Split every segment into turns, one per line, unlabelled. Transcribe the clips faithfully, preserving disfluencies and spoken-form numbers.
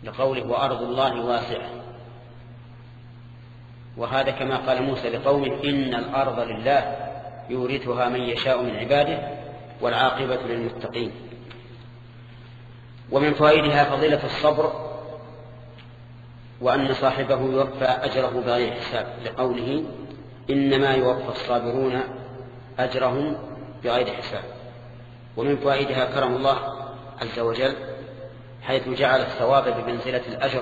لقوله وأرض الله واسعة، وهذا كما قال موسى لقومه إن الأرض لله يورثها من يشاء من عباده والعاقبة للمتقين. ومن فوائدها فضيلة الصبر، وأن صاحبه يوفى أجره بغير حساب، لقوله إنما يوفى الصابرون أجرهم بغير حساب. ومن فوائدها كرم الله عز وجل حيث جعل الثواب بمنزلة الأجر،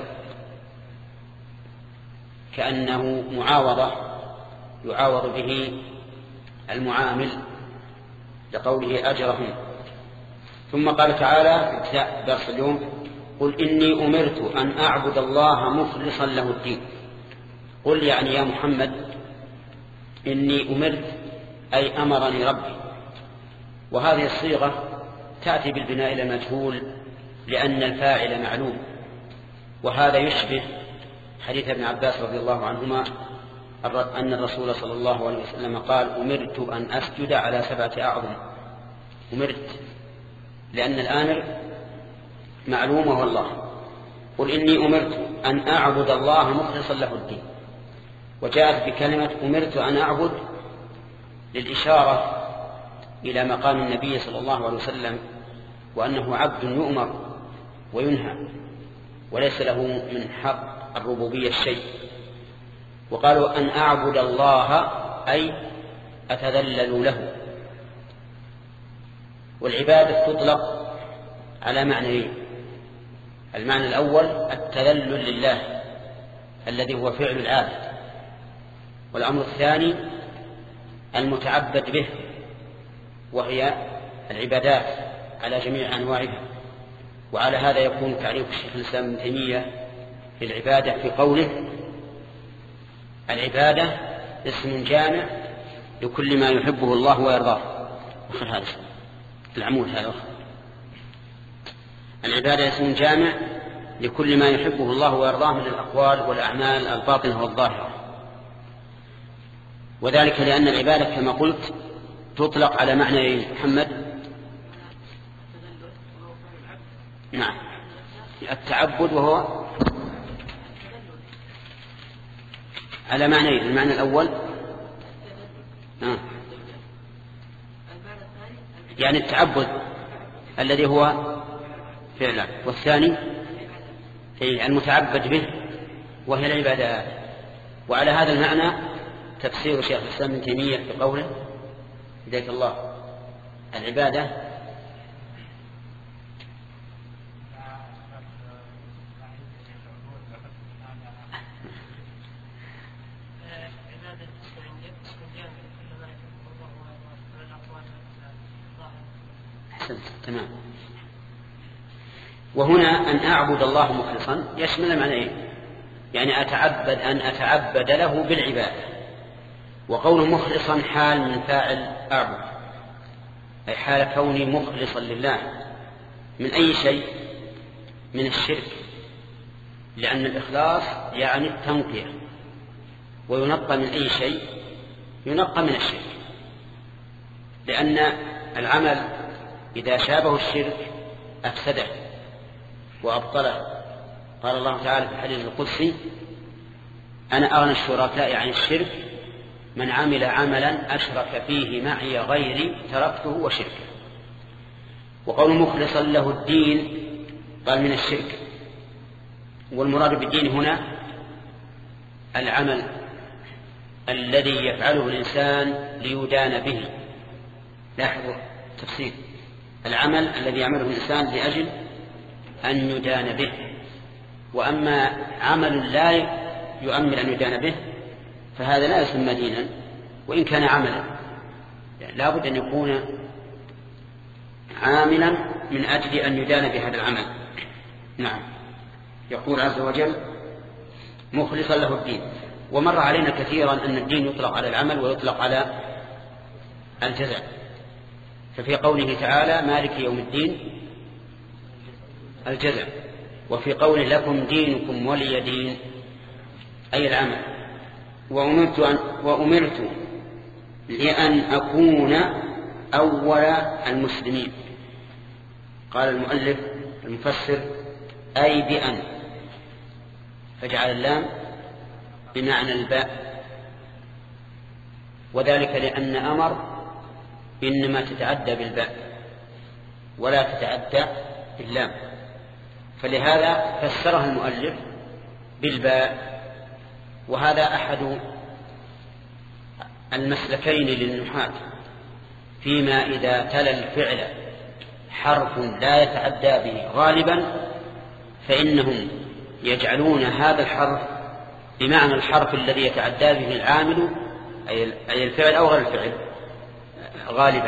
كأنه معاوضة يعاوض به المعامل، لقوله أجرهم. ثم قال تعالى في ابتداء درس اليوم قل إني أمرت أن أعبد الله مخلصا له الدين. قل يعني يا محمد إني أمرت أي أمرني ربي، وهذه الصيغة تأتي بالبناء إلى المجهول لأن الفاعل معلوم، وهذا يشبه حديث ابن عباس رضي الله عنهما أن الرسول صلى الله عليه وسلم قال أمرت أن أسجد على سبعة أعظم. أمرت لأن الآمر معلوم وهو الله. قل إني أمرت أن أعبد الله مخلصا له الدين، وجاءت بكلمة أمرت أن أعبد للإشارة إلى مقام النبي صلى الله عليه وسلم، وأنه عبد يؤمر وينهى وليس له من حق الربوبية الشيء. وقالوا أن أعبد الله أي أتذلل له. والعبادة تطلق على معنيين: المعنى الأول التذلل لله الذي هو فعل العابد، والأمر الثاني المتعبد به وهي العبادات على جميع أنواعها. وعلى هذا يكون تعريف الشيخ الإسلام ابن تيمية للعبادة في قوله العبادة اسم جامع لكل ما يحبه الله ويرضاه. وخير هذا العمود هذا العبادة اسم جامع لكل ما يحبه الله ويرضاه من الأقوال والأعمال الباطنة والظاهرة، وذلك لأن العبادة كما قلت تطلق على معنى محمد. نعم، التعبد وهو على معنيين: المعنى الأول آه. يعني التعبد الذي هو فعلا، والثاني المتعبد به وهي العبادات. وعلى هذا المعنى تفسير شيخ الإسلام ابن تيمية في قوله هداية الله العبادة تمام. وهنا أن أعبد الله مخلصا يشمل المعنيين، يعني أتعبد أن أتعبد له بالعبادة. وقول مخلصا حال من فاعل أعبد، أي حال كوني مخلصا لله من أي شيء من الشرك، لأن الإخلاص يعني التنقية، وينقى من أي شيء ينقى من الشرك، لأن العمل إذا شابه الشرك أفسده وأبطله. قال الله تعالى في الحديث القدسي أنا أغنى الشركاء عن الشرك من عمل عملا أشرك فيه معي غيري تركته وشركه. وقول مخلصا له الدين قال من الشرك، والمراد بالدين هنا العمل الذي يفعله الإنسان ليدان به. لاحظوا تفسير: العمل الذي يعمله الإنسان لأجل أن يدان به. وأما عمل لا يؤمل أن يدان به فهذا لا يسمى دينا وإن كان عملا، يعني لا بد أن يكون عاملا من أجل أن يدان بهذا العمل. نعم، يقول عز وجل مخلصا له الدين. ومر علينا كثيرا أن الدين يطلق على العمل ويطلق على الجزاء، ففي قوله تعالى مالك يوم الدين الجزاء، وفي قوله لكم دينكم ولي دين أي العمل. وأمرت, أن وأمرت لأن أكون أول المسلمين. قال المؤلف المفسر أي بأن فجعل اللام بمعنى الباء، وذلك لأن أمر إنما تتعدى بالباء ولا تتعدى باللام، فلهذا فسرها المؤلف بالباء. وهذا أحد المسلكين للنحاة فيما إذا تلا الفعل حرف لا يتعدى به غالبا فإنهم يجعلون هذا الحرف بمعنى الحرف الذي يتعدى به العامل أي الفعل أو غير الفعل غالبا.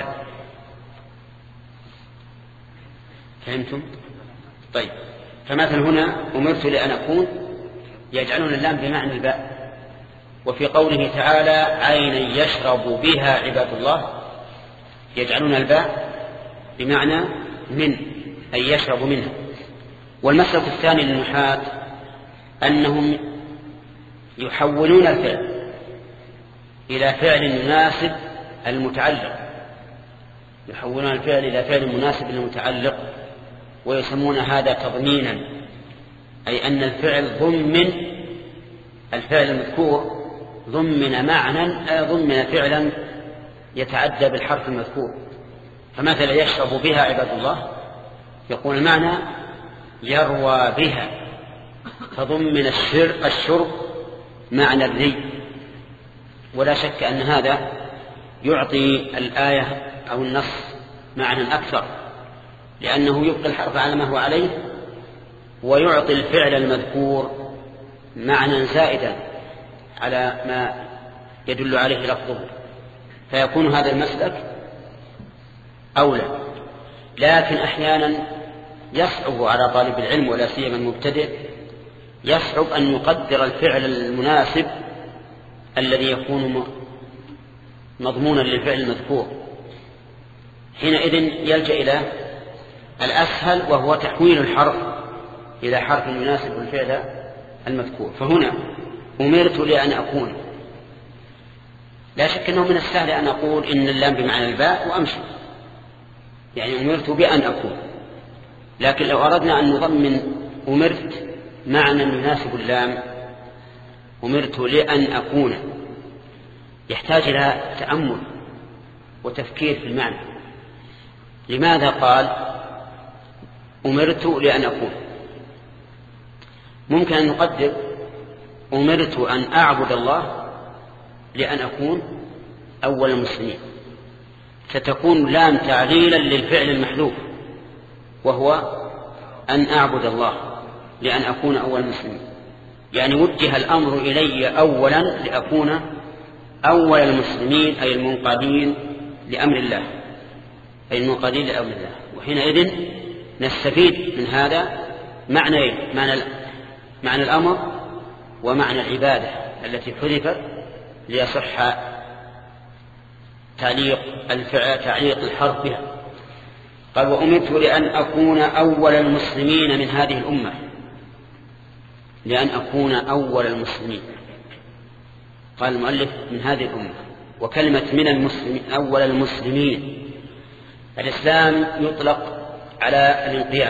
فهمتم؟ طيب، فمثل هنا أمرت لأن أكون يجعلون اللام بمعنى الباء. وفي قوله تعالى عينا يشرب بها عباد الله يجعلون الباء بمعنى من، أي يشرب منها. والمسلك الثاني للنحاة أنهم يحولون الفعل إلى فعل يناسب المتعلق، يحولون الفعل إلى فعل مناسب للمتعلق، ويسمون هذا تضمينا، أي أن الفعل ضمن الفعل المذكور ضمن معنى ضمن فعلا يتعدى بالحرف المذكور. فمثلا يشرب بها عباد الله يقول المعنى يروى بها، فضمن الشرب معنى الري. ولا شك أن هذا يعطي الآية أو النص معنى أكثر، لأنه يبقي الحرف على ما هو عليه ويعطي الفعل المذكور معنى زائدا على ما يدل عليه لفظه، فيكون هذا المسلك أولى. لكن أحيانا يصعب على طالب العلم ولا سيما المبتدئ، يصعب أن يقدر الفعل المناسب الذي يكون مضمونا للفعل المذكور. حينئذ يلجأ إلى الأسهل وهو تحويل الحرف إلى حرف يناسب الفعل المذكور. فهنا أمرت لأن أكون، لا شك أنه من السهل أن أقول إن اللام بمعنى الباء وأمشي، يعني أمرت بأن أكون. لكن لو أردنا أن نضمن أمرت معنى يناسب اللام، أمرت لأن أكون، يحتاج إلى تأمل وتفكير في المعنى. لماذا قال أمرت لأن أكون؟ ممكن أن نقدر أمرت أن أعبد الله لأن أكون أول المسلمين، فتكون لام تعليلا للفعل المحذوف وهو أن أعبد الله لأن أكون أول المسلمين، يعني وجه الأمر إلي أولا لأكون أول المسلمين، أي المنقادين لأمر الله، أي المنقادين لأمر الله. وحينئذ نستفيد من هذا معنى معنى معنى الأمر ومعنى العبادة التي حذفت ليصح تعليق الفعل تعليق الحرف بها. قال وأمرت لأن أكون أول المسلمين من هذه الأمة، لأن أكون أول المسلمين. قال المؤلف من هذه الأمة، وكلمة من المسلمين أول المسلمين. الإسلام يطلق على الانقياد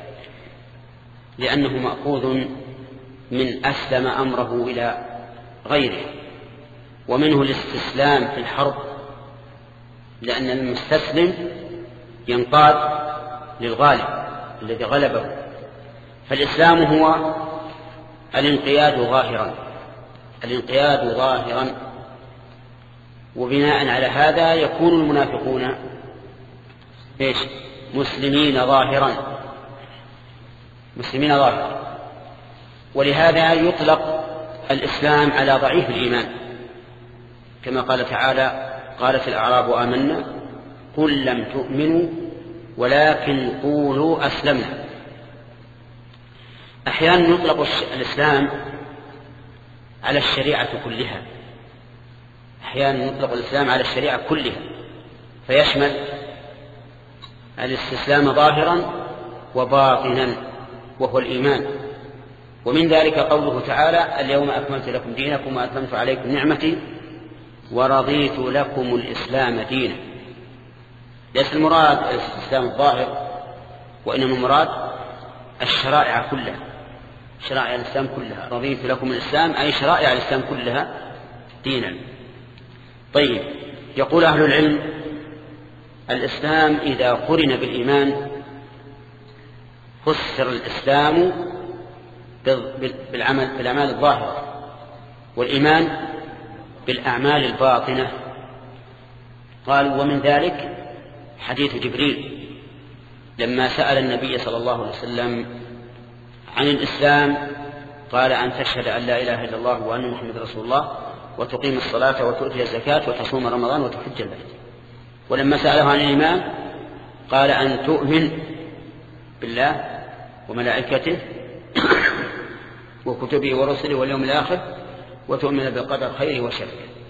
لأنه مأخوذ من أسلم أمره إلى غيره، ومنه الاستسلام في الحرب لأن المستسلم ينقاد للغالب الذي غلبه. فالإسلام هو الانقياد ظاهرا، الانقياد ظاهرا. وبناء على هذا يكون المنافقون إيش؟ مسلمين ظاهرا، مسلمين ظاهرا. ولهذا يطلق الإسلام على ضعيف الإيمان، كما قال تعالى قالت الأعراب آمنا قل لم تؤمنوا ولكن قولوا أسلمنا. أحيانا يطلق الإسلام على الشريعة كلها، أحيانا يطلق الإسلام على الشريعة كلها فيشمل الاستسلام ظاهرا وباطنا وهو الإيمان. ومن ذلك قوله تعالى اليوم أكملت لكم دينكم وأتممت عليكم نعمتي ورضيت لكم الإسلام دينا. ليس المراد الاستسلام الظاهر، وإنما المراد الشرائع كلها، شرائع الإسلام كلها. رضيت لكم الإسلام أي شرائع الإسلام كلها دينا. طيب، يقول أهل العلم: الإسلام إذا قرن بالإيمان فسر الإسلام بالعمل بالأعمال الظاهرة، والإيمان بالأعمال الباطنة. قالوا: ومن ذلك حديث جبريل لما سأل النبي صلى الله عليه وسلم عن الإسلام قال: أن تشهد أن لا إله إلا الله وأن محمد رسول الله وتقيم الصلاة وتؤتي الزكاة وتصوم رمضان وتحج البيت. ولما سأله عن الإيمان قال: أن تؤمن بالله وملائكته وكتبه ورسله واليوم الآخر وتؤمن بالقدر خيره وشره.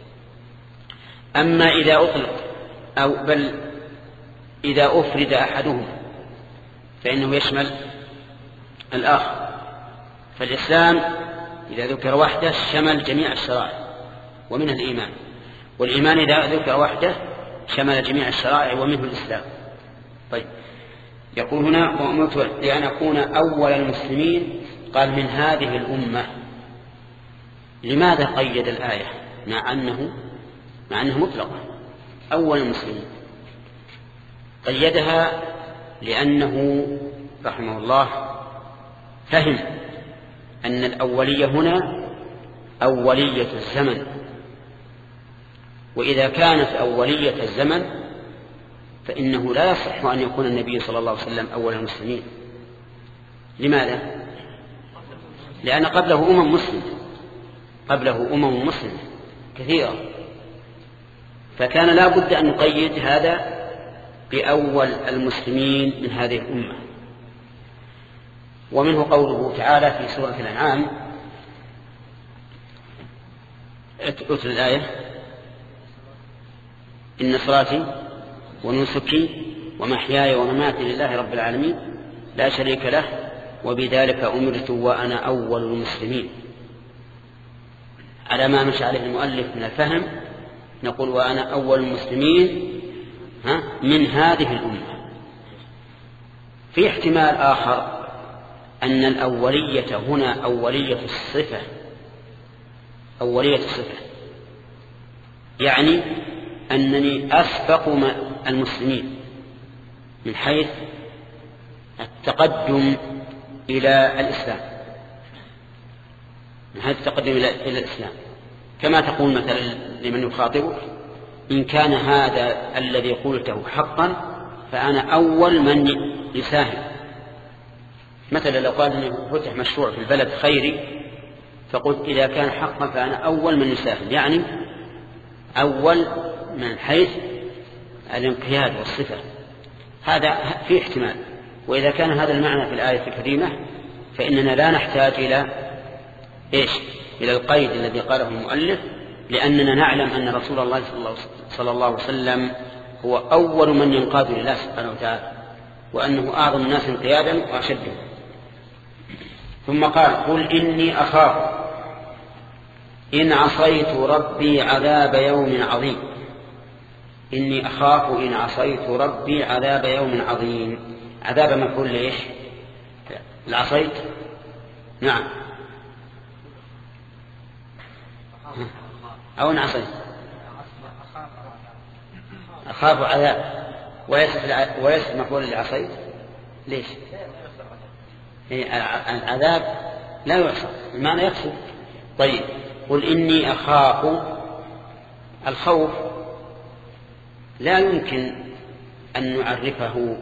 أما إذا أطلق أو بل إذا أفرد أحدهم فإنه يشمل الآخر. فالإسلام إذا ذكر وحده شمل جميع الشرائع ومنها الإيمان، والإيمان إذا ذكر وحده شمل جميع الشرائع ومنه الإسلام. طيب، يقول هنا: وأمرت لأن أكون أول المسلمين. قال: من هذه الأمة. لماذا قيد الآية مع أنه مع أنه مطلقة أول المسلمين؟ قيدها لأنه رحمه الله فهم أن الأولية هنا أولية الزمن، وإذا كانت أولية الزمن فإنه لا يصح أن يكون النبي صلى الله عليه وسلم أول المسلمين. لماذا؟ لأن قبله أمم مسلمة قبله أمم مسلمة كثيرة، فكان لا بد أن نقيد هذا بأول المسلمين من هذه الأمة. ومنه قوله تعالى في سورة الأنعام: اتل الآية: إن صلاتي ونسكي ومحياي ومماتي لله رب العالمين لا شريك له وبذلك أمرت وأنا أول المسلمين. على ما مشى عليه المؤلف من الفهم نقول: وأنا أول المسلمين من هذه الأمة. في احتمال آخر أن الأولية هنا أولية الصفة أولية الصفة يعني أنني أسبق المسلمين من حيث التقدم إلى الإسلام من حيث التقدم إلى الإسلام كما تقول مثلا لمن يخاطبك: إن كان هذا الذي قلته حقا فأنا أول من يساهم. مثلا لو قال أنه فتح مشروع في البلد خيري فقلت: إذا كان حقا فأنا أول من يساهم، يعني أول من حيث الانقياد والصفة. هذا في احتمال. وإذا كان هذا المعنى في الآية الكريمة فإننا لا نحتاج إلى إيش؟ إلى القيد الذي قاله المؤلف، لأننا نعلم أن رسول الله صلى الله عليه وسلم هو أول من ينقاد لله سبحانه وتعالى، وأنه أعظم الناس انقيادا وأشدهم. ثم قال: قل إني أخاف إن عصيت ربي عذاب يوم عظيم. إني أخاف إن عصيت ربي عذاب يوم عظيم. عذاب مفعول ليش؟ العصيت؟ نعم. أو إن عصيت أخاف عذاب ويسف مفعول لعصيت. ليش؟ العذاب لا يعصى، المعنى يكسب. طيب، قل إني أخاف. الخوف لا يمكن أن نعرفه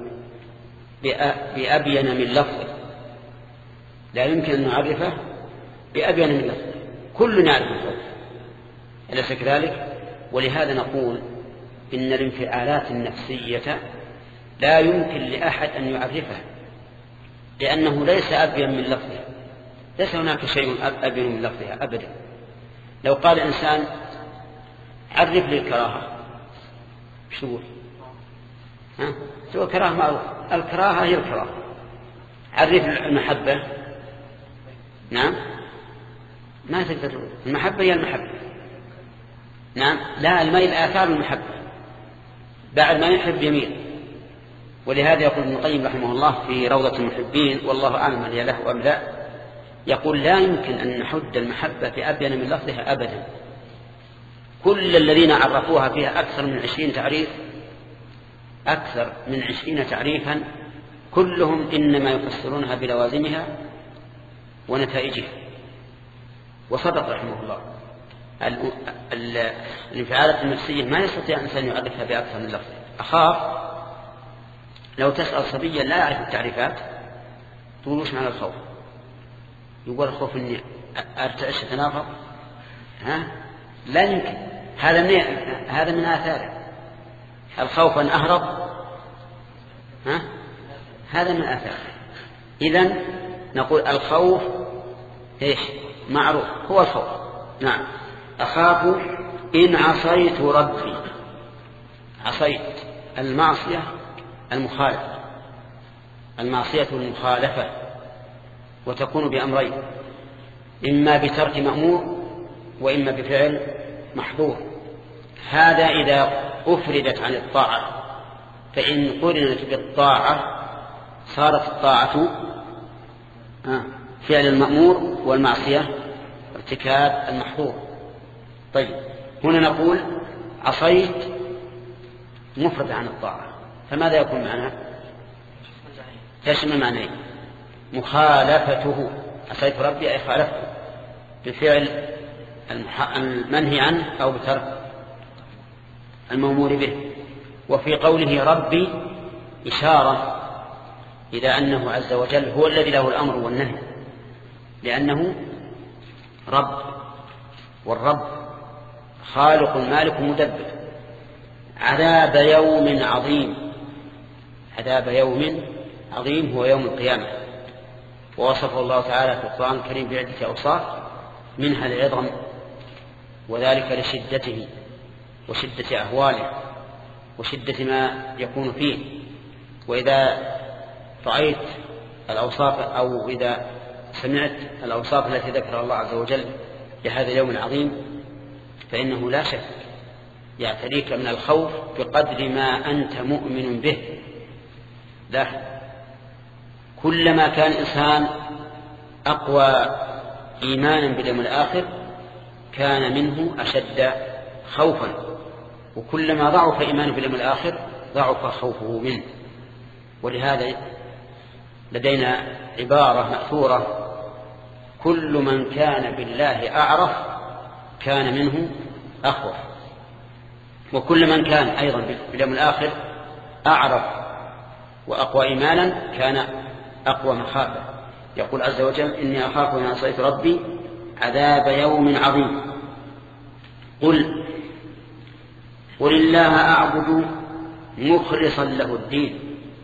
بأبين من لفظه لا يمكن أن نعرفه بأبين من لفظه كل نعرف الخوف، أليس كذلك؟ ولهذا نقول إن الانفعالات النفسية لا يمكن لأحد أن يعرفها، لأنه ليس أبين من لفظها، ليس هناك شيء أبين من لفظها أبدا. لو قال إنسان: عرف لي الكراهة، شو يقول؟ ها؟ سوى كراهة معروف، الكراهة هي الكراهة. عرف المحبة، نعم، ما تقدر. المحبة هي المحبة، نعم. لا، الميل آثار المحبة، بعد ما يحب يميل. ولهذا يقول ابن القيم رحمه الله في روضة المحبين، والله أعلم هل له أم لا: يقول لا يمكن أن نحد المحبة بأبين من لفظها أبدا. كل الذين عرفوها فيها أكثر من عشرين تعريف أكثر من عشرين تعريفا كلهم إنما يفسرونها بلوازمها ونتائجها. وصدق رحمه الله. الانفعالات النفسية ما يستطيع الإنسان يعرفها بأكثر من لفظ. أخاف لو تسأل صبيا لا يعرف التعريفات تقول وش معنى الخوف؟ يقول الخوف إني أرتعش أتنافر. ها لا يمكن. هذا من هذا من آثاره. الخوف أن أهرب ها هذا من آثاره. إذن نقول الخوف إيش معروف هو الخوف. نعم أخاف إن عصيت ربي. عصيت المعصية المخالفة المعصية المخالفة وتكون بأمرين إما بترك مأمور وإما بفعل محظور. هذا إذا أفردت عن الطاعة. فإن قرنت بالطاعة صارت الطاعة فعل المأمور والمعصية ارتكاب المحظور. طيب هنا نقول عصيت مفرد عن الطاعة فماذا يكون معناه؟ تشمل معناه مخالفته. عصيت ربي أي خالفته بفعل المنهي عنه أو بترك المأمور به. وفي قوله ربي إشارة إلى أنه عز وجل هو الذي له الأمر والنهي لأنه رب والرب خالق مالك مدبر. عذاب يوم عظيم. عذاب يوم عظيم هو يوم القيامة. ووصفه الله تعالى في القرآن الكريم بعدة أوصاف منها العظم وذلك لشدته وشدة أهواله وشدة ما يكون فيه. وإذا رأيت الأوصاف أو إذا سمعت الأوصاف التي ذكرها الله عز وجل لهذا اليوم العظيم فإنه لا شك يعتريك من الخوف بقدر ما أنت مؤمن به. لا كلما كان الإنسان أقوى إيمانا باليوم الآخر كان منه أشد خوفا وكلما ضعف إيمانه باليوم الآخر ضعف خوفه منه. ولهذا لدينا عبارة مأثورة كل من كان بالله أعرف كان منه أخوف. وكل من كان أيضا باليوم الآخر أعرف وأقوى إيمانا كان أقوى مخافة. يقول عز وجل إني أخاف إن عصيت ربي عذاب يوم عظيم. قل قل الله أعبد مخلصا له الدين.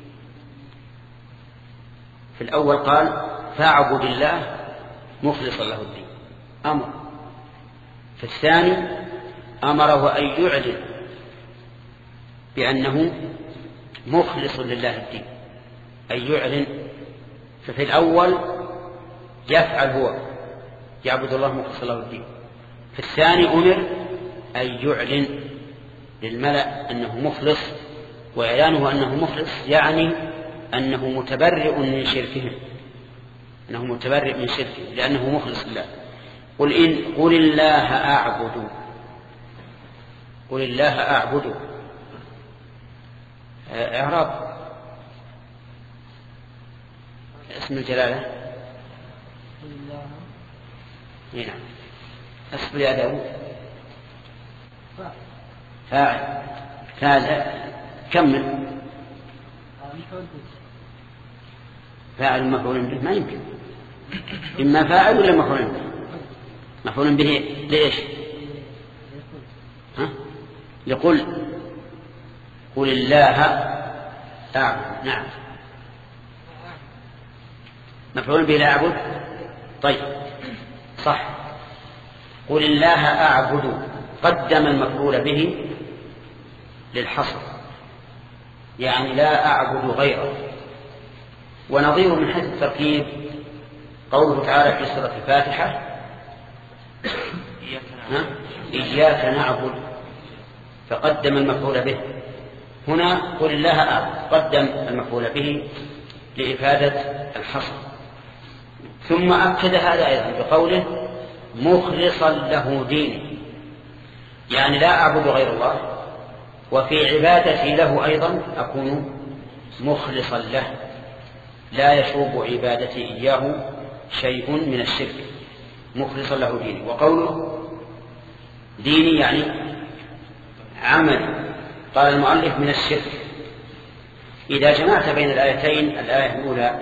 في الأول قال فاعبد الله مخلصا له الدين أمر. في الثاني أمره أن يعلن بأنه مخلص لله الدين أن يعلن. ففي الأول يفعل هو يعبد الله مخلصا له الدين. في الثاني أمر أن يعلن للملأ أنه مخلص. وإعلانه أنه مخلص يعني أنه متبرئ من شركهم أنه متبرئ من شركه لأنه مخلص لله. قل إن قل الله أعبد قل الله أعبد إعراب اسم الجلالة نعم أصبر يا داود فاعل فاعل كمل فاعل مفعول به ما يمكن إما فاعل ولا مفعول به. مفعول به ليش؟ ها؟ لقل قل الله أعبد. نعم مفعول به لا أعبد. طيب صح قل الله أعبد قدم المفعول به للحصر يعني لا أعبد غيره. ونظير من حيث التركيب قوله تعالى في سورة الفاتحة إياك نعبد فقدم المفعول به. هنا قل الله أعبد قدم المفعول به لإفادة الحصر. ثم أكد هذا أيضا بقوله مخلصا له ديني، يعني لا أعبد غير الله، وفي عبادتي له أيضا أكون مخلصا له، لا يشوب عبادتي إياه شيء من الشرك، مخلصا له ديني. وقوله ديني يعني عمل. قال المؤلف من الشرك. إذا جمعت بين الآيتين، الآية الأولى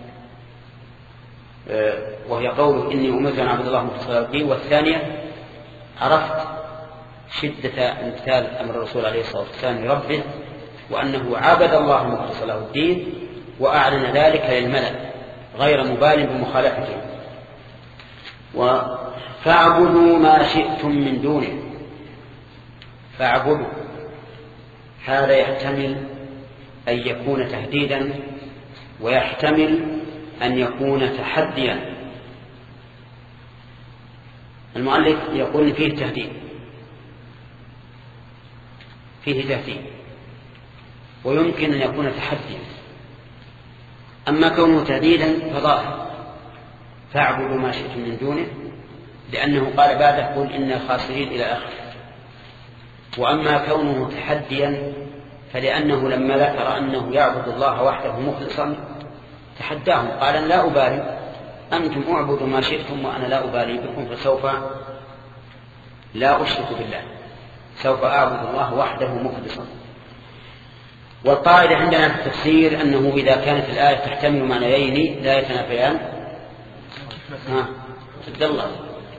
وهي قوله إني أمرت أن أعبد الله مخلصا له الدين، والثانية عرفت شدة امتثال أمر الرسول عليه الصلاة والسلام لربه، وأنه عبد الله مخلصا له الدين، وأعلن ذلك للملأ غير مبال بمخالفته. فاعبدوا ما شئتم من دونه. فاعبدوا هذا يحتمل أن يكون تهديدا، ويحتمل أن يكون تحديا. المؤلف يقول فيه تهديد، فيه تهديد، ويمكن أن يكون تحديا. أما كونه تهديدا فظاهر، فاعبدوا ما شئتم من دونه، لأنه قال بعده قل إن الخاسرين إلى آخره. وأما كونه تحديا فلأنه لما ذكر أنه يعبد الله وحده مخلصا تحداهم، قال أنا لا أبالي، أنتم أعبدوا ما شئتم وأنا لا أبالي بكم، فسوف لا أشرك بالله، سوف أعبد الله وحده مخلصا. والقاعدة عندنا في التفسير أنه إذا كانت الآية تحتمل معنيين لا يتنافيان ها عبد الله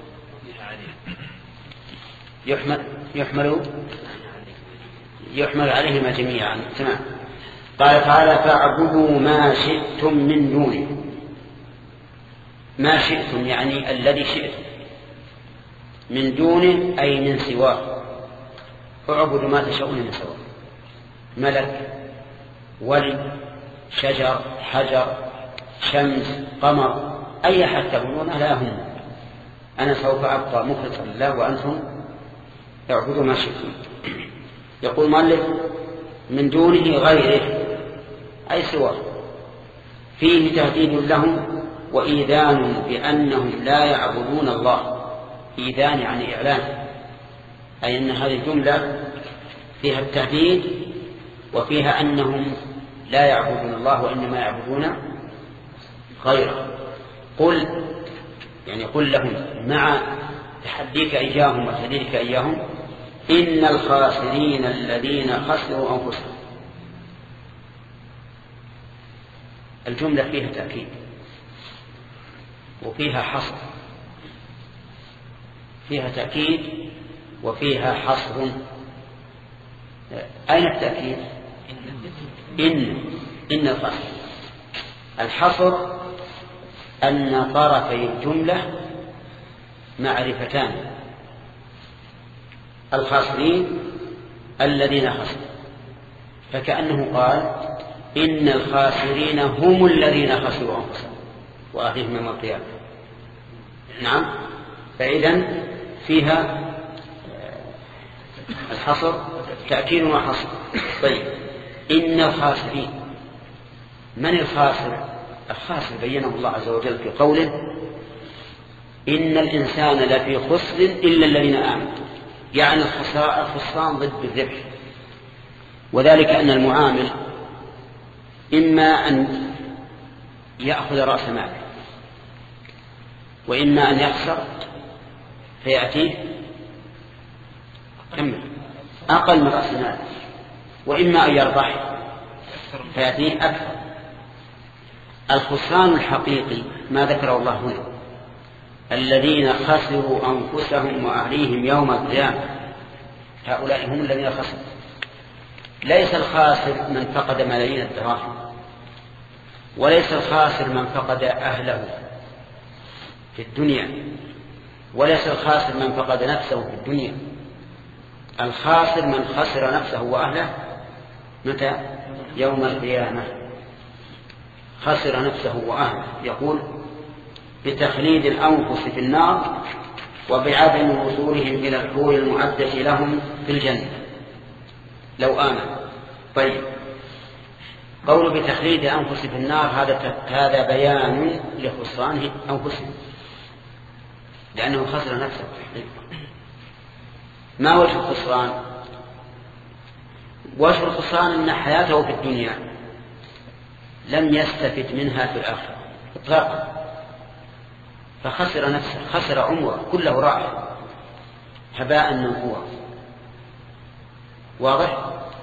يحمل يحمل يحمل عليهما جميعا. تمام. قال تعالى فاعبدوا ما شئتم من دونه. ما شئتم يعني الذي شئتم، من دونه أي من سواه. اعبدوا ما تشاءون من سواه، ملك، ولي، شجر، حجر، شمس، قمر، أي أحد تقولون لا هم، أنا سوف أبقى مخلصا لله وأنتم اعبدوا ما شئتم. يقول مؤلف من دونه غيره أي سواه، فيه تهديد لهم وإيذان بأنهم لا يعبدون الله. إيذان يعني إعلان، أي أن هذه الجملة فيها التهديد وفيها أنهم لا يعبدون الله وإنما يعبدون غيره. قل يعني قل لهم مع تحديك إياهم وتهديدك إياهم إن الخاسرين الذين خسروا أنفسهم. الجملة فيها تأكيد وفيها حصر، فيها تأكيد وفيها حصر. أين التأكيد؟ إن إن الخاسرين. الحصر أن طرفي الجملة معرفتان، الخاسرين الذين خسروا، فكأنه قال إن الخاسرين هم الذين خسروا أنفسهم وأهلهم يوم القيامة. نعم، فإذن فيها الحصر تأكيد وحصر. طيب، إن الخاسرين، من الخاسر؟ الخاسر بينه الله عز وجل في قوله إن الإنسان لفي خسر إلا الذين آمنوا، يعني الخسران ضد الربح. وذلك أن المعامل إما أن يأخذ رأس ماله، وإما أن يخسر فيأتيه كمل أقل من رأس ماله، وإما أن يربح فيأتيه أكثر. الخسران الحقيقي ما ذكره الله هنا الذين خسروا أنفسهم وأهليهم يوم القيامة، هؤلاء هم الذين خسروا. ليس الخاسر من فقد ملايين الدراهم، وليس الخاسر من فقد أهله في الدنيا، وليس الخاسر من فقد نفسه في الدنيا. الخاسر من خسر نفسه وأهله متى؟ يوم القيامة. خسر نفسه وأهله، يقول بتخليد الأنفس في النار وبعدم وصولهم إلى الحور المعدة لهم في الجنة لو آمنوا. طيب، قول بتخليد أنفس في النار هذا هذا بيان لخسران أنفسهم، لأنه خسر نفسه. ما وجه الخسران؟ وجه الخسران أن حياته في الدنيا لم يستفد منها في الآخرة إطلاقا، فخسر نفسه، خسر عمره كله راح هباء منثورا. واضح؟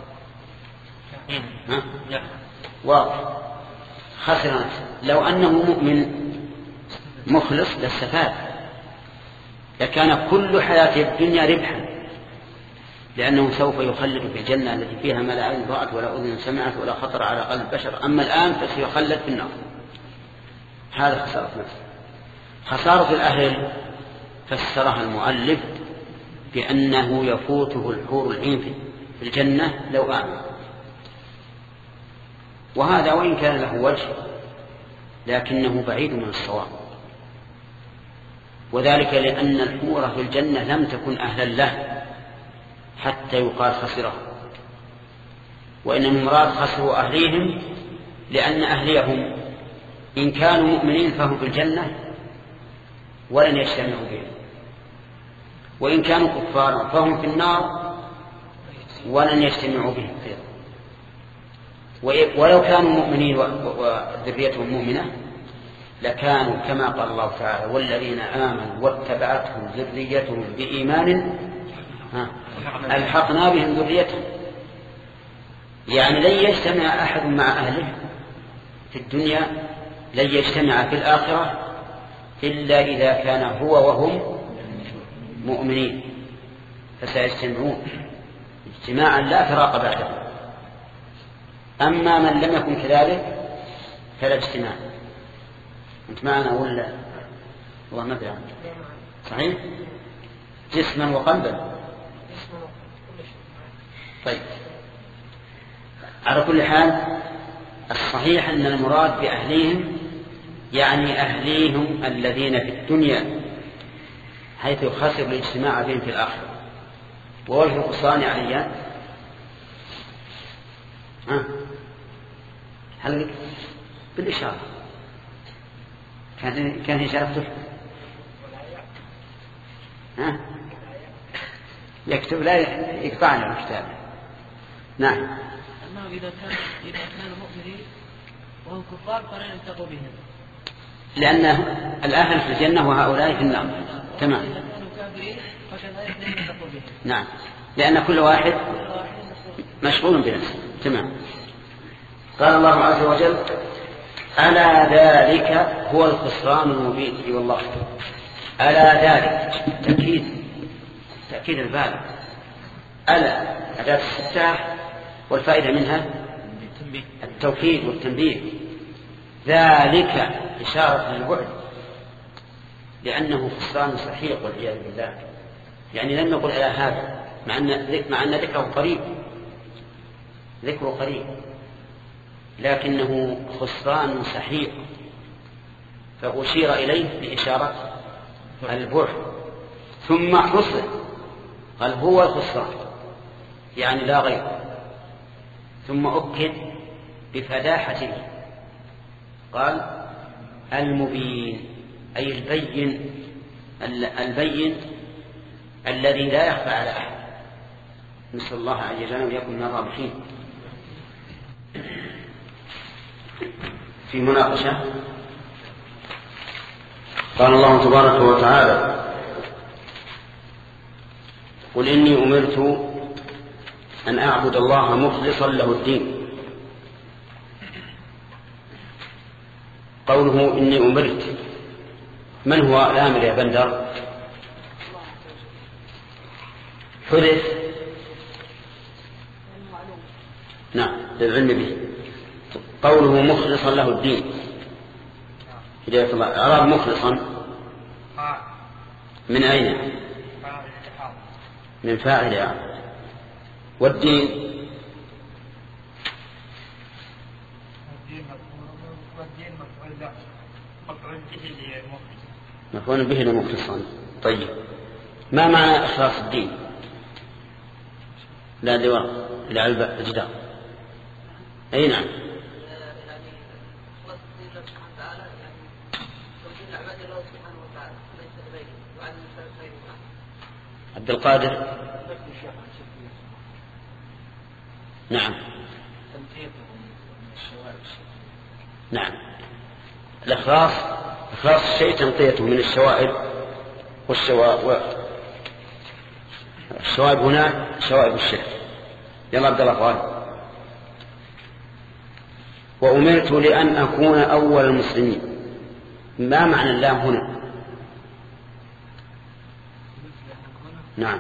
ها؟ واضح. خسر نفسه. لو أنه مؤمن مخلص لاستفاد، لكان كل حياته الدنيا ربحا، لأنه سوف يخلد في الجنة التي فيها ما لا عين رأت ولا أذن سمعت ولا خطر على قلب بشر. أما الآن فسيخلد في النار. هذا خسارة نفسه. خسارة الأهل فسرها المؤلف بأنه يفوته الحور العين في الجنة لو آمن، وهذا وإن كان له وجه لكنه بعيد من الصواب، وذلك لأن الحور في الجنة لم تكن أهلا له حتى يقال خسره، وإن المراد خسروا أهليهم لأن أهليهم إن كانوا مؤمنين فهم في الجنة ولن يجتمعوا بهم، وإن كانوا كفارا فهم في النار ولن يجتمعوا بهم أيضا. ولو كانوا مؤمنين وذريتهم مؤمنة لكانوا كما قال الله تعالى والذين آمنوا واتبعتهم ذريتهم بإيمان ألحقنا بهم ذريتهم. يعني لن يجتمع أحد مع أهله في الدنيا، لن يجتمع في الآخرة إلا إذا كان هو وهم مؤمنين، فسيجتمعون اجتماعا لا فراق بعده. أما من لم يكن كذلك فلا اجتماع. أنت معنا ولا والله ما أدري عنه؟ صحيح؟ جسما وقلبا. طيب، على كل حال الصحيح أن المراد بأهليهم يعني أهليهم الذين في الدنيا حيث يخسر الاجتماع بهم في الآخرة. ووجه الخسران عليا ها هل بالإشارة كان كان إشارته ها يكتب لا يقطعنا الكتاب. نعم.
أما إذا كان إذا كانوا مؤمنين وهم كفار فلا يلتقوا بهم،
لأن الأهل في الجنة وهؤلاء في النار. تمام.
إذا كانوا كافرين فكذلك لا يلتقوا بهم.
نعم، لأن كل واحد مشغول بنفسه. تمام. قال الله عز وجل ألا ذلك هو الخسران المبين. اي والله، ألا ذلك تأكيد تأكيد البالغ. ألا أداة الاستفتاح والفائدة منها التوكيد والتنبيه. ذلك إشارة للبعد، لأنه خسران سحيق والعياذ بالله. يعني لم نقل على هذا مع أن مع أن ذكره قريب ذكره قريب لكنه خسران سحيق، فأشير إليه بإشارة البعد. ثم حصل قال هو الخسران يعني لا غير، ثم أكد بفداحته قال المبين أي البين البين الذي لا يخفى على أحد. نسأل الله عز وجل أن يكون من الرابحين. في مناقشة قال الله تبارك وتعالى قل إني أمرت أن أعبد الله مخلصا له الدين. قوله إني أمرت، من هو الآمر يا بندر؟ حدث نعم للعلم به. قوله مخلصا له الدين هداية الله. أعراب مخلصا من أين؟ من فاعل يعني. والدين مفعول به لمخلصا. طيب، ما معنى إخلاص الدين؟ لا دواء لعلب الجدار. أي نعم عبد القادر. نعم نعم الإخلاص إخلاص الشيء تنقيته من الشوائب والشوائب الشوائب هنا شوائب الشرك. يلا عبد الله قال وأمرت لأن أكون أول المسلمين. ما معنى اللام هنا؟ نعم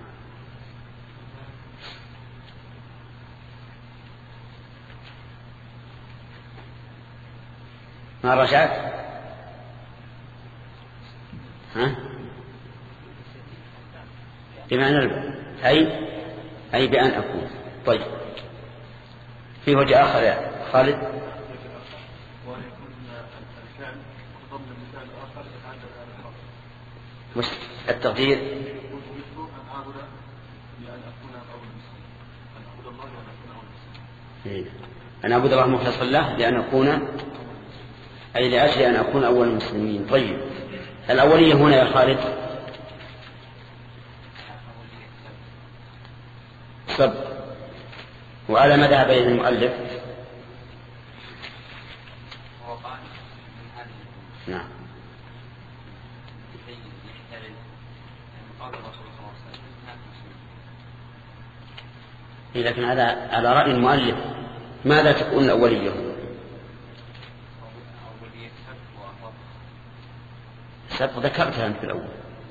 ما رجعت ها بمعنى الب... أي أي بأن أكون. طيب في وجه آخر يا خالد. مش التقدير أن أعبد الله مخلصا له لأن أكون أي لأجل أن أكون أول المسلمين. طيب الأولية هنا يا خالد صب وعلى ما ذهب إليه المؤلف. نعم لكن هذا على رأي المؤلف ماذا تكون الأولية؟ سبق ذكرتها أنت في الأول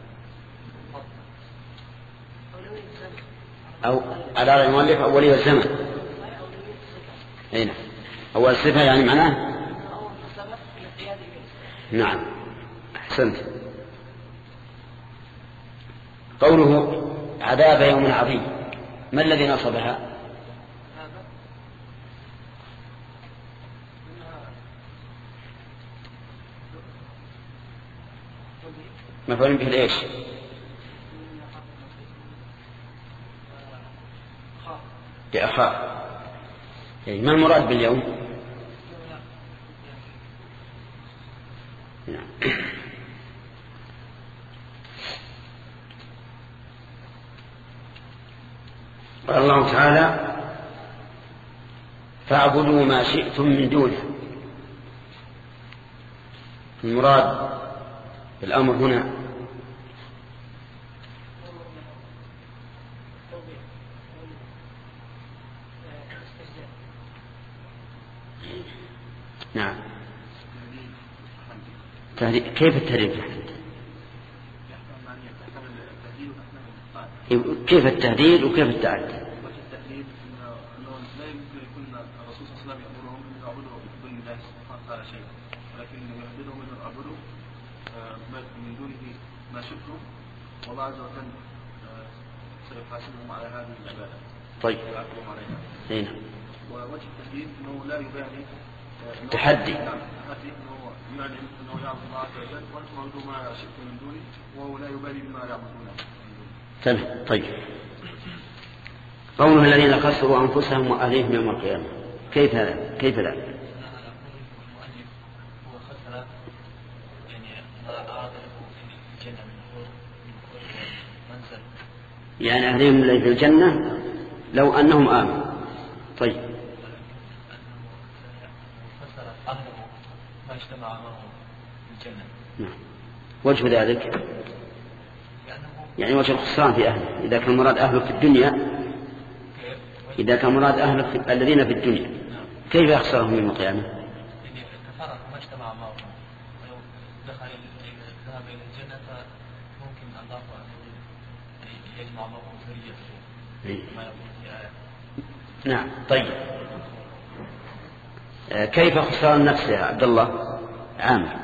أو على رأي المؤلف أولية الزمن. هنا أول صفة يعني معناه نعم أحسنت. قوله عذاب يوم عظيم ما الذي نصبها؟ مفعول به ليش؟ بأخاف. يعني ما المراد باليوم؟ نعم. قال الله تعالى فاعبدوا ما شئتم من دونه. المراد بالأمر هنا نعم كيف التهديد؟ كيف التهديد وكيف التعدي؟
التهديد انه لا يمكن يكون الرسول صلى الله عليه وسلم يامرهم ان يعبدوا بدون الله سبحانه وتعالى شيئا، ولكن يهددهم ان يعبدوا من دونه ما شئتم، والله عز وجل سيحاسبهم على هذه العباده.
طيب.
عليها. ووجه التهديد انه لا يبالي
تحدي.
نعم تحدي انه يعلم انه يعبد الله عز وجل وانتم اعبدوا ما شئتم من دونه وهو لا يبالي بما يعبدونه.
تمام. طيب قوله الذين خسروا أنفسهم وأهليهم يوم القيامة كيف هذا؟ كيف لا؟ يعني أهليهم اللي في الجنة لو أنهم آمنوا. طيب
ما اجتمع معهم في الجنة.
نعم. وجه ذلك يعني وجه الخسران في أهله. إذا كان مراد أهله في الدنيا إذا كان مراد أهله في الذين في الدنيا كيف يخسرهم يوم القيامة؟
كفرهم ما اجتمع معهم ولو دخل ذهب إلى الجنة فممكن الله يجمع معهم ذريته ما يقول في آية.
نعم. طيب كيف خسران النفس يا عبد الله عامر؟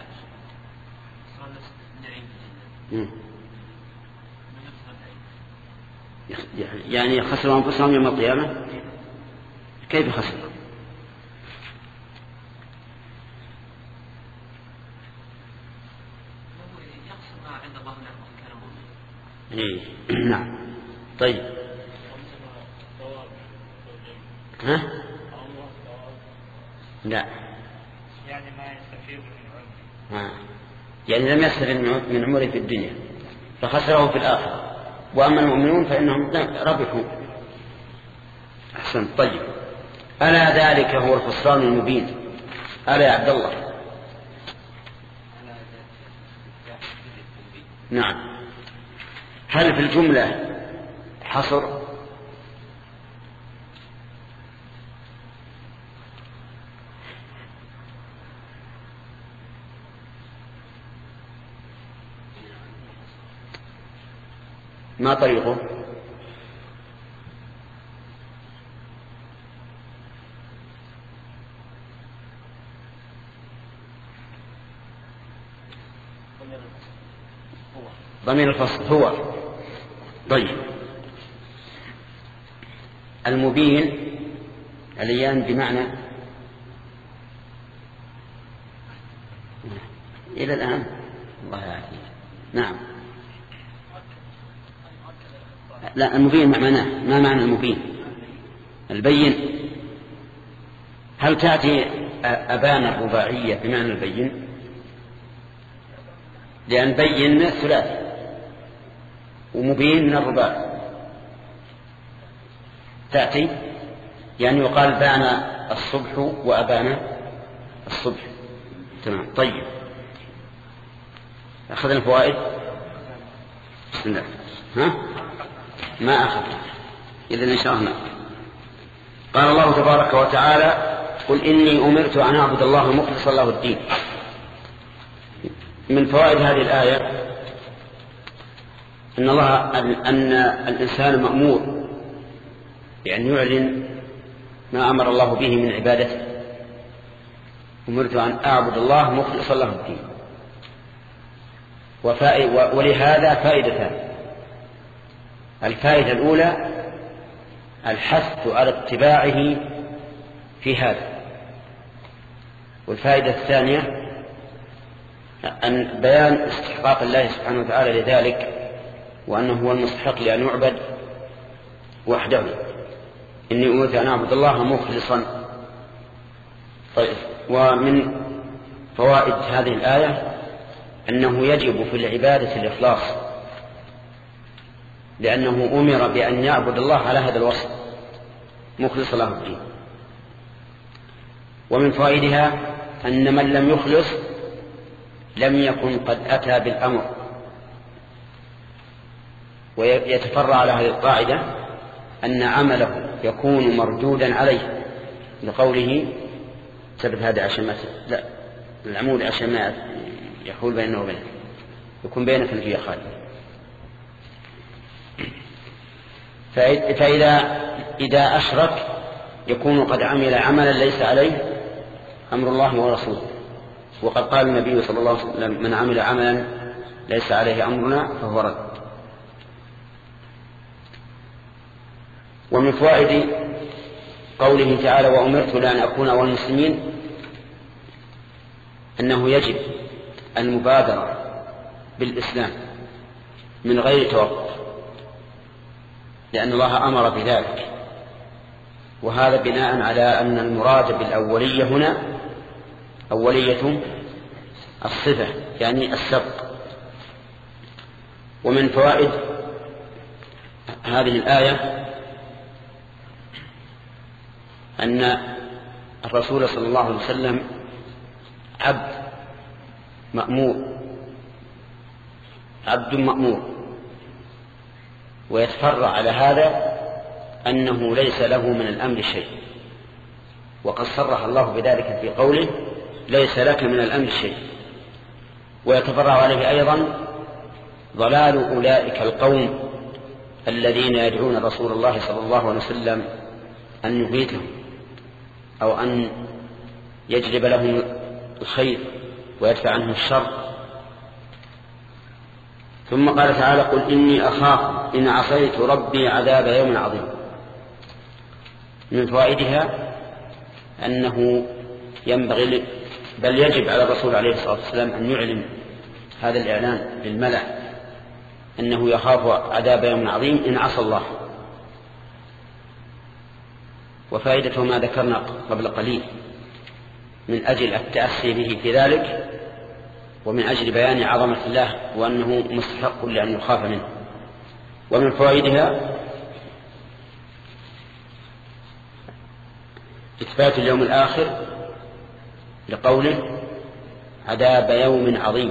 يعني خسروا أنفسهم يوم القيامة كيف خسروا؟ إيه. نعم. طيب ها؟ لا
يعني ما يستفيد من عمره.
يعني لم يستفيد من عمره في الدنيا فخسره في الآخرة. وأما المؤمنون فإنهم ربحوا. أحسن. طيب، ألا ذلك هو الخسران المبين. ألا يا عبد الله؟ نعم. هل في الجملة حصر؟ ما طريقه؟ ضمير الفصل هو. طيب، المبين اليان بمعنى إلى الآن الله يعافيك. نعم. لا، المبين معناه ما معنى المبين؟ البين. هل تأتي أبان الرباعية بمعنى البين؟ لأن بين من الثلاثي ومبين من الرباع تأتي، يعني يقال بان الصبح وأبان الصبح. تمام. طيب، أخذنا الفوائد. بسم الله. ها؟ ما أخذ. إذن إن شاء الله. قال الله تبارك وتعالى: قل إني أمرت أن أعبد الله مخلصا له الدين. من فوائد هذه الآية أن الله أن الإنسان مأمور بأن يعلن ما أمر الله به من عبادته. أمرت أن أعبد الله مخلصا له الدين. ولهذا فائدتان. الفائدة الأولى الحث على اتباعه في هذا، والفائدة الثانية أن بيان استحقاق الله سبحانه وتعالى لذلك، وأنه هو المستحق لأن يعبد وحده. إني أمرت أن أعبد الله مخلصا. طيب، ومن فوائد هذه الآية أنه يجب في العبادة الإخلاص، لأنه أمر بأن يعبد الله على هذا الوصف مخلص له الدين. ومن فوائدها أن من لم يخلص لم يكن قد أتى بالأمر. ويتفرع على هذه القاعدة أن عمله يكون مردودا عليه، لقوله سبب هذا عشان ما لا العمود عشان ما يحول بينه وبينه، يكون بينك فيه خالد. فإذا إذا أشرك يكون قد عمل عملا ليس عليه أمر الله ورسوله. وقد قال النبي صلى الله عليه وسلم: من عمل عملا ليس عليه أمرنا فهو رد. ومن فوائد قوله تعالى: وأمرت لأن أكون أول المسلمين، أنه يجب المبادرة بالإسلام من غير توقف، لأن الله أمر بذلك. وهذا بناء على أن المراد بالأولية هنا أولية الصفة، يعني السبق. ومن فوائد هذه الآية أن الرسول صلى الله عليه وسلم عبد مأمور عبد مأمور ويتفرع على هذا أنه ليس له من الأمر شيء، وقد صرح الله بذلك في قوله: ليس لك من الأمر شيء. ويتفرع عليه أيضا ضلال أولئك القوم الذين يدعون رسول الله صلى الله عليه وسلم أن يغيثهم أو أن يجلب لهم الخير ويدفع عنهم الشر. ثم قال تعالى: قل إني أخاف إن عصيت ربي عذاب يوم عظيم. من فوائدها أنه ينبغي بل يجب على الرسول عليه الصلاة والسلام أن يعلن هذا الإعلان للملأ أنه يخاف عذاب يوم عظيم إن عصى الله. وفائدته ما ذكرنا قبل قليل من أجل التأسي به في ذلك، ومن أجل بيان عظمة الله وأنه مستحق لأن يخاف منه. ومن فوائدها إثبات اليوم الآخر لقوله عذاب يوم عظيم.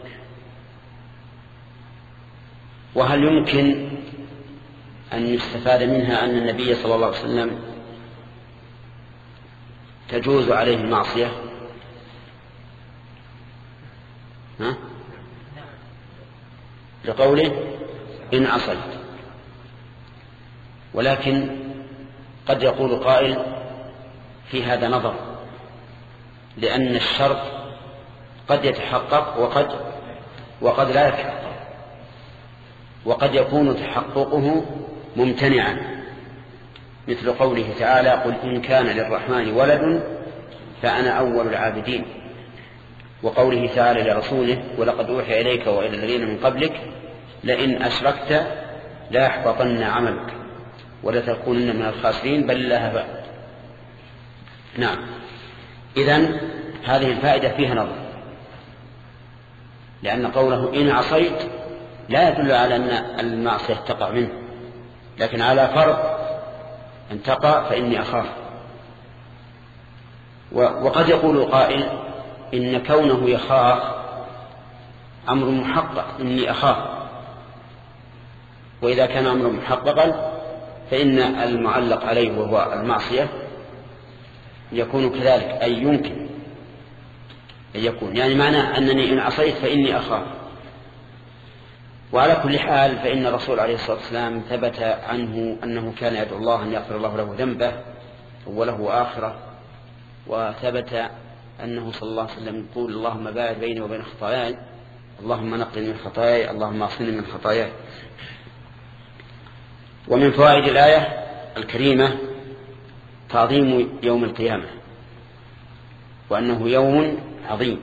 وهل يمكن أن يستفاد منها أن النبي صلى الله عليه وسلم تجوز عليه المعصية؟ ها؟ لقوله إن عصيت. ولكن قد يقول قائل في هذا نظر، لأن الشرط قد يتحقق وقد وقد لا يتحقق، وقد يكون تحققه ممتنعا، مثل قوله تعالى قل إن كان للرحمن ولد فأنا أول العابدين، وقوله تعالى لرسوله ولقد أوحي إليك وإلى الذين من قبلك لئن أشركت لا يحبطن عملك ولتكونن من الخاسرين بل الله بعد. نعم، إذن هذه الفائدة فيها نظر، لأن قوله إن عصيت لا يدل على أن المعصية تقع منه، لكن على فرض أن تقع فإني أخاف. وقد يقول قائل إن كونه يخاف أمر محقق، إني أخاف، وإذا كان أمر محققا فإن المعلق عليه وهو المعصية يكون كذلك، أي يمكن أن يكون، يعني معنى أنني إن عصيت فإني أخاف. وعلى كل حال فإن الرسول عليه الصلاة والسلام ثبت عنه أنه كان يدعو الله أن يغفر الله له ذنبه وله آخرة، وثبت أنه صلى الله عليه وسلم يقول اللهم باعد بيني وبين خطاياي، اللهم نقني من خطاياي، اللهم اغسلني من خطاياي. ومن فوائد الآية الكريمة تعظيم يوم القيامة، وأنه يوم عظيم،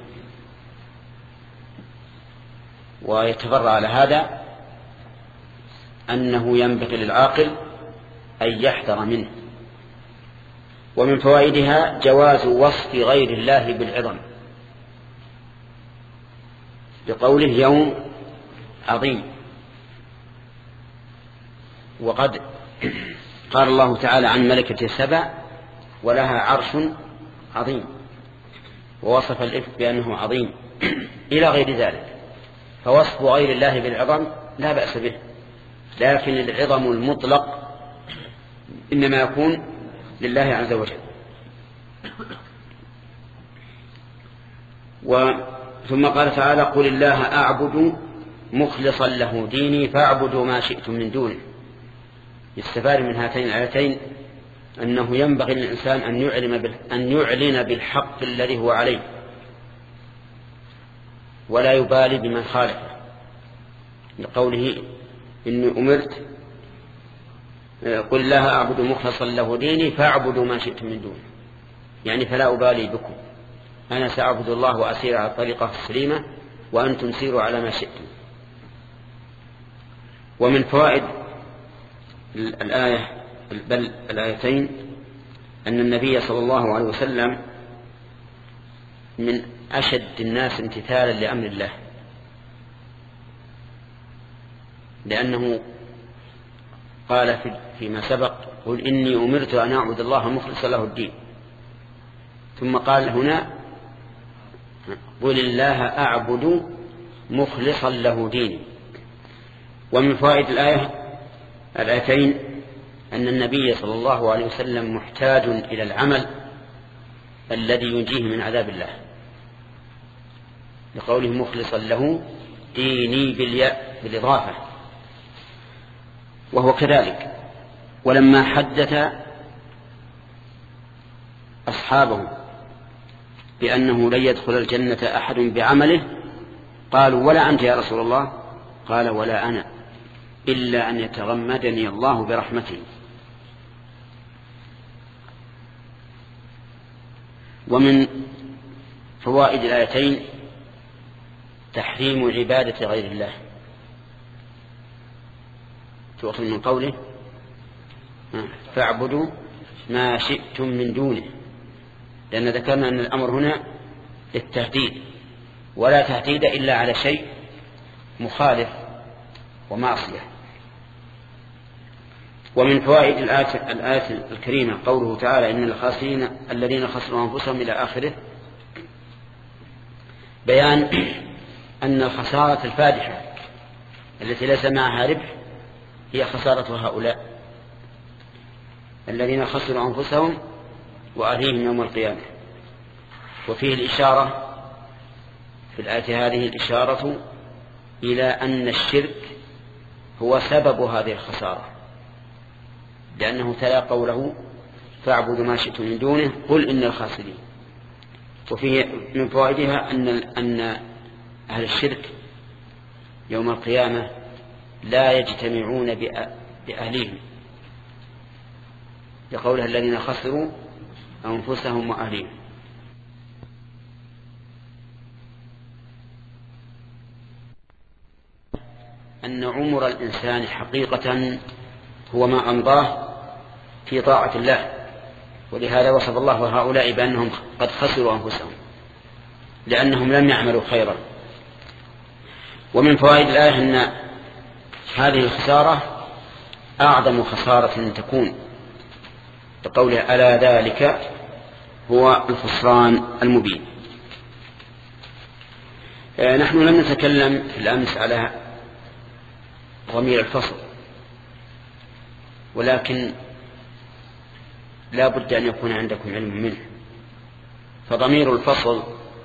ويتفرع على هذا أنه ينبغي للعاقل أن يحذر منه. ومن فوائدها جواز وصف غير الله بالعظم، بقوله يوم عظيم. وقد قال الله تعالى عن ملكة السبع ولها عرش عظيم، ووصف الإفك بأنه عظيم إلى غير ذلك. فوصف غير الله بالعظم لا بأس به، لكن العظم المطلق إنما يكون لله عز وجل. ثم قال تعالى قل الله أعبد مخلصا له ديني فاعبدوا ما شئتم من دونه. يستفاد من هاتين الآيتين أنه ينبغي للإنسان أن يعلن أن يعلن بالحق الذي هو عليه، ولا يبالي بمن خالفه، لقوله إني أمرت قل الله أعبد مخلصا له ديني فاعبدوا ما شئتم من دونه، يعني فلا أبالي بكم، أنا سأعبد الله وأسير على الطريقة السليمة وأنتم سيروا على ما شئتم. ومن فوائد الآية بل الآيتين أن النبي صلى الله عليه وسلم من أشد الناس امتثالا لأمر الله، لأنه قال فيما سبق قل إني أمرت أن أعبد الله مخلصا له الدين، ثم قال هنا قل الله أعبد مخلصا له ديني. ومن فوائد الآية الآيتين أن النبي صلى الله عليه وسلم محتاج إلى العمل الذي ينجيه من عذاب الله، لقوله مخلصا له ديني بالياء بالإضافة، وهو كذلك. ولما حدث أصحابه بأنه لن يدخل الجنة أحد بعمله قالوا ولا أنت يا رسول الله؟ قال ولا أنا إلا أن يتغمدني الله برحمته. ومن فوائد الآيتين تحريم عبادة غير الله، تؤخذ من قوله فاعبدوا ما شئتم من دونه، لأن ذكرنا أن الأمر هنا للتهديد، ولا تهديد إلا على شيء مخالف ومعصية. ومن فوائد الآية, الآية الكريمة قوله تعالى إن الخاسرين الذين خسروا أنفسهم إلى آخره، بيان أن الخسارة الفادحة التي ليس معها ربح هي خسارة هؤلاء الذين خسروا أنفسهم وأهليهم يوم القيامة. وفيه الإشارة في الآية هذه الإشارة إلى أن الشرك هو سبب هذه الخسارة، لأنه تلا قوله فاعبدوا ما شئتم من دونه قل إن الخاسرين. وفيه من فوائدها أن أن أهل الشرك يوم القيامة لا يجتمعون بأهليهم، لقولها الذين خسروا أنفسهم وأهليهم. أن عمر الإنسان حقيقة هو ما أمضاه في طاعة الله، ولهذا وصف الله هؤلاء بأنهم قد خسروا أنفسهم لأنهم لم يعملوا خيرا. ومن فوائد الآية أن هذه الخسارة أعظم خسارة تكون، بقوله ألا ذلك هو الخسران المبين. نحن لم نتكلم في الأمس على ضمير الفصل، ولكن لا بد أن يكون عندكم علم منه. فضمير الفصل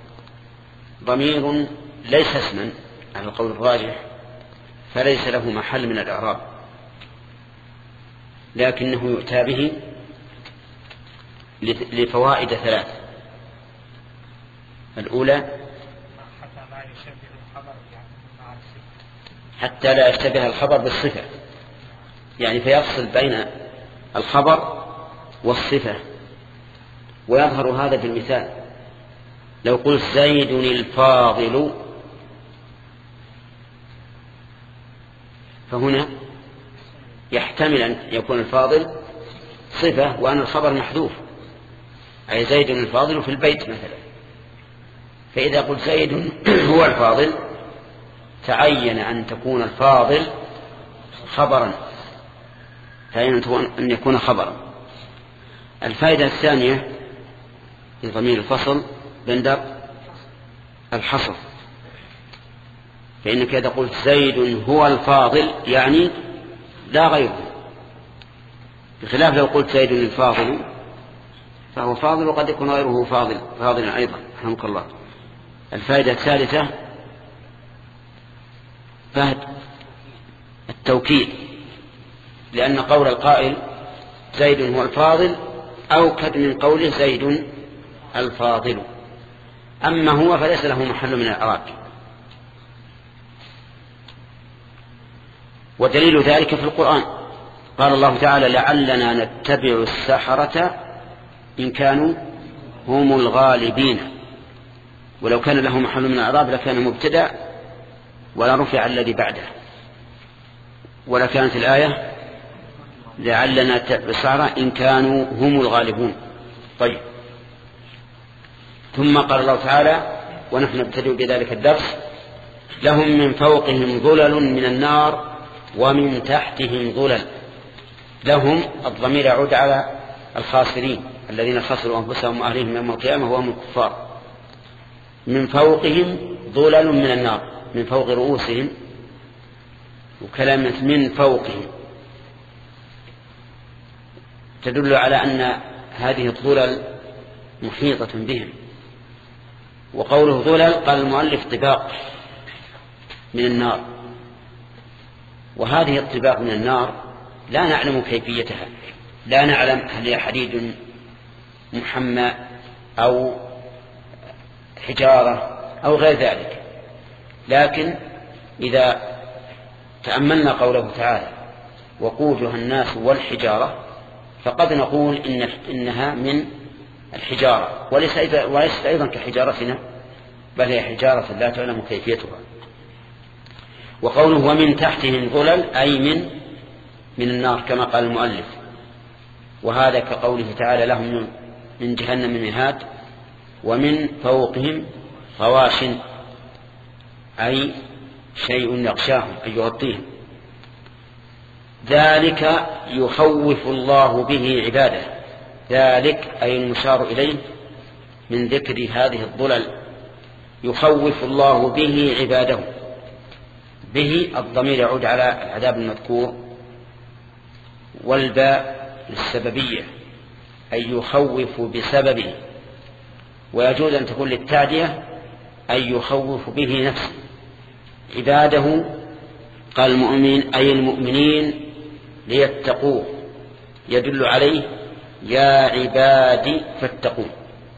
ضمير ليس اسما على القول الراجح، فليس له محل من الإعراب، لكنه يؤتى به لفوائد ثلاث. الأولى حتى لا يشتبه الخبر بالصفة، يعني فيفصل بين الخبر والصفة. ويظهر هذا في المثال، لو قلت زيد الفاضل فهنا يحتمل أن يكون الفاضل صفة وأن الخبر محذوف، أي زيد الفاضل في البيت مثلا. فإذا قلت زيد هو الفاضل تعين أن تكون الفاضل خبرا، تعين أن يكون خبرا. الفائدة الثانية في ضمير الفصل بندر الحصر، فإنك إذا قلت زيد هو الفاضل يعني لا غيره، بخلاف لو قلت زيد الفاضل فهو فاضل وقد يكون غيره فاضل فاضلا أيضا. رحمك الله. الفائدة الثالثة فهد التوكيد، لأن قول القائل زيد هو الفاضل أوكد من قوله زيد الفاضل، أما هو فليس له محل من الإعراب. ودليل ذلك في القرآن، قال الله تعالى لعلنا نتبع السحرة إن كانوا هم الغالبين. ولو كان له محل من الإعراب لكان مبتدأ ولا رفع الذي بعده، ولا كانت الآية لعلنا نتبع السحرة إن كانوا هم الغالبون. طيب، ثم قال الله تعالى ونحن نبتدئ بذلك الدرس لهم من فوقهم ظلل من النار ومن تحتهم ظلل. لهم الضمير يعود على الخاسرين الذين خسروا أنفسهم وأهليهم يوم القيامة وهم الكفار. من فوقهم ظلل من النار، من فوق رؤوسهم، وكلمة من فوقهم تدل على أن هذه الظلل محيطة بهم. وقوله ظلل قال المؤلف طباق من النار، وهذه الطباق من النار لا نعلم كيفيتها، لا نعلم هل هي حديد محمى أو حجارة أو غير ذلك، لكن إذا تأملنا قوله تعالى وقودها الناس والحجارة فقد نقول إن إنها من الحجارة، وليست أيضا كحجارتنا، بل هي حجارة لا تعلم كيفيتها. وقوله ومن تحتهم ظلل أي من من النار كما قال المؤلف، وهذا كقوله تعالى لهم من جهنم مهاد ومن فوقهم غواش أي شيء يغشاهم أي يغطيهم. ذلك يخوف الله به عباده. ذلك أي المشار إليه من ذكر هذه الضلل، يخوف الله به عباده. به الضمير يعود على العذاب المذكور، والباء للسببية أي يخوف بسببه، ويجوز أن تكون للتعدية أي يخوف به نفسه عباده. قال المؤمن أي المؤمنين ليتقوه، يدل عليه يا عبادي فاتقون.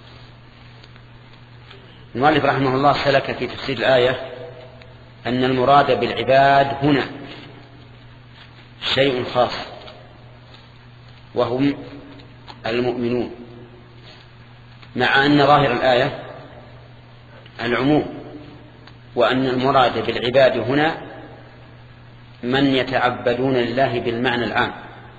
المؤلف رحمه الله سلك في تفسير الآية أن المراد بالعباد هنا شيء خاص، وهم المؤمنون، مع أن ظاهر الآية العموم، وأن المراد بالعباد هنا من يتعبدون لله بالمعنى العام،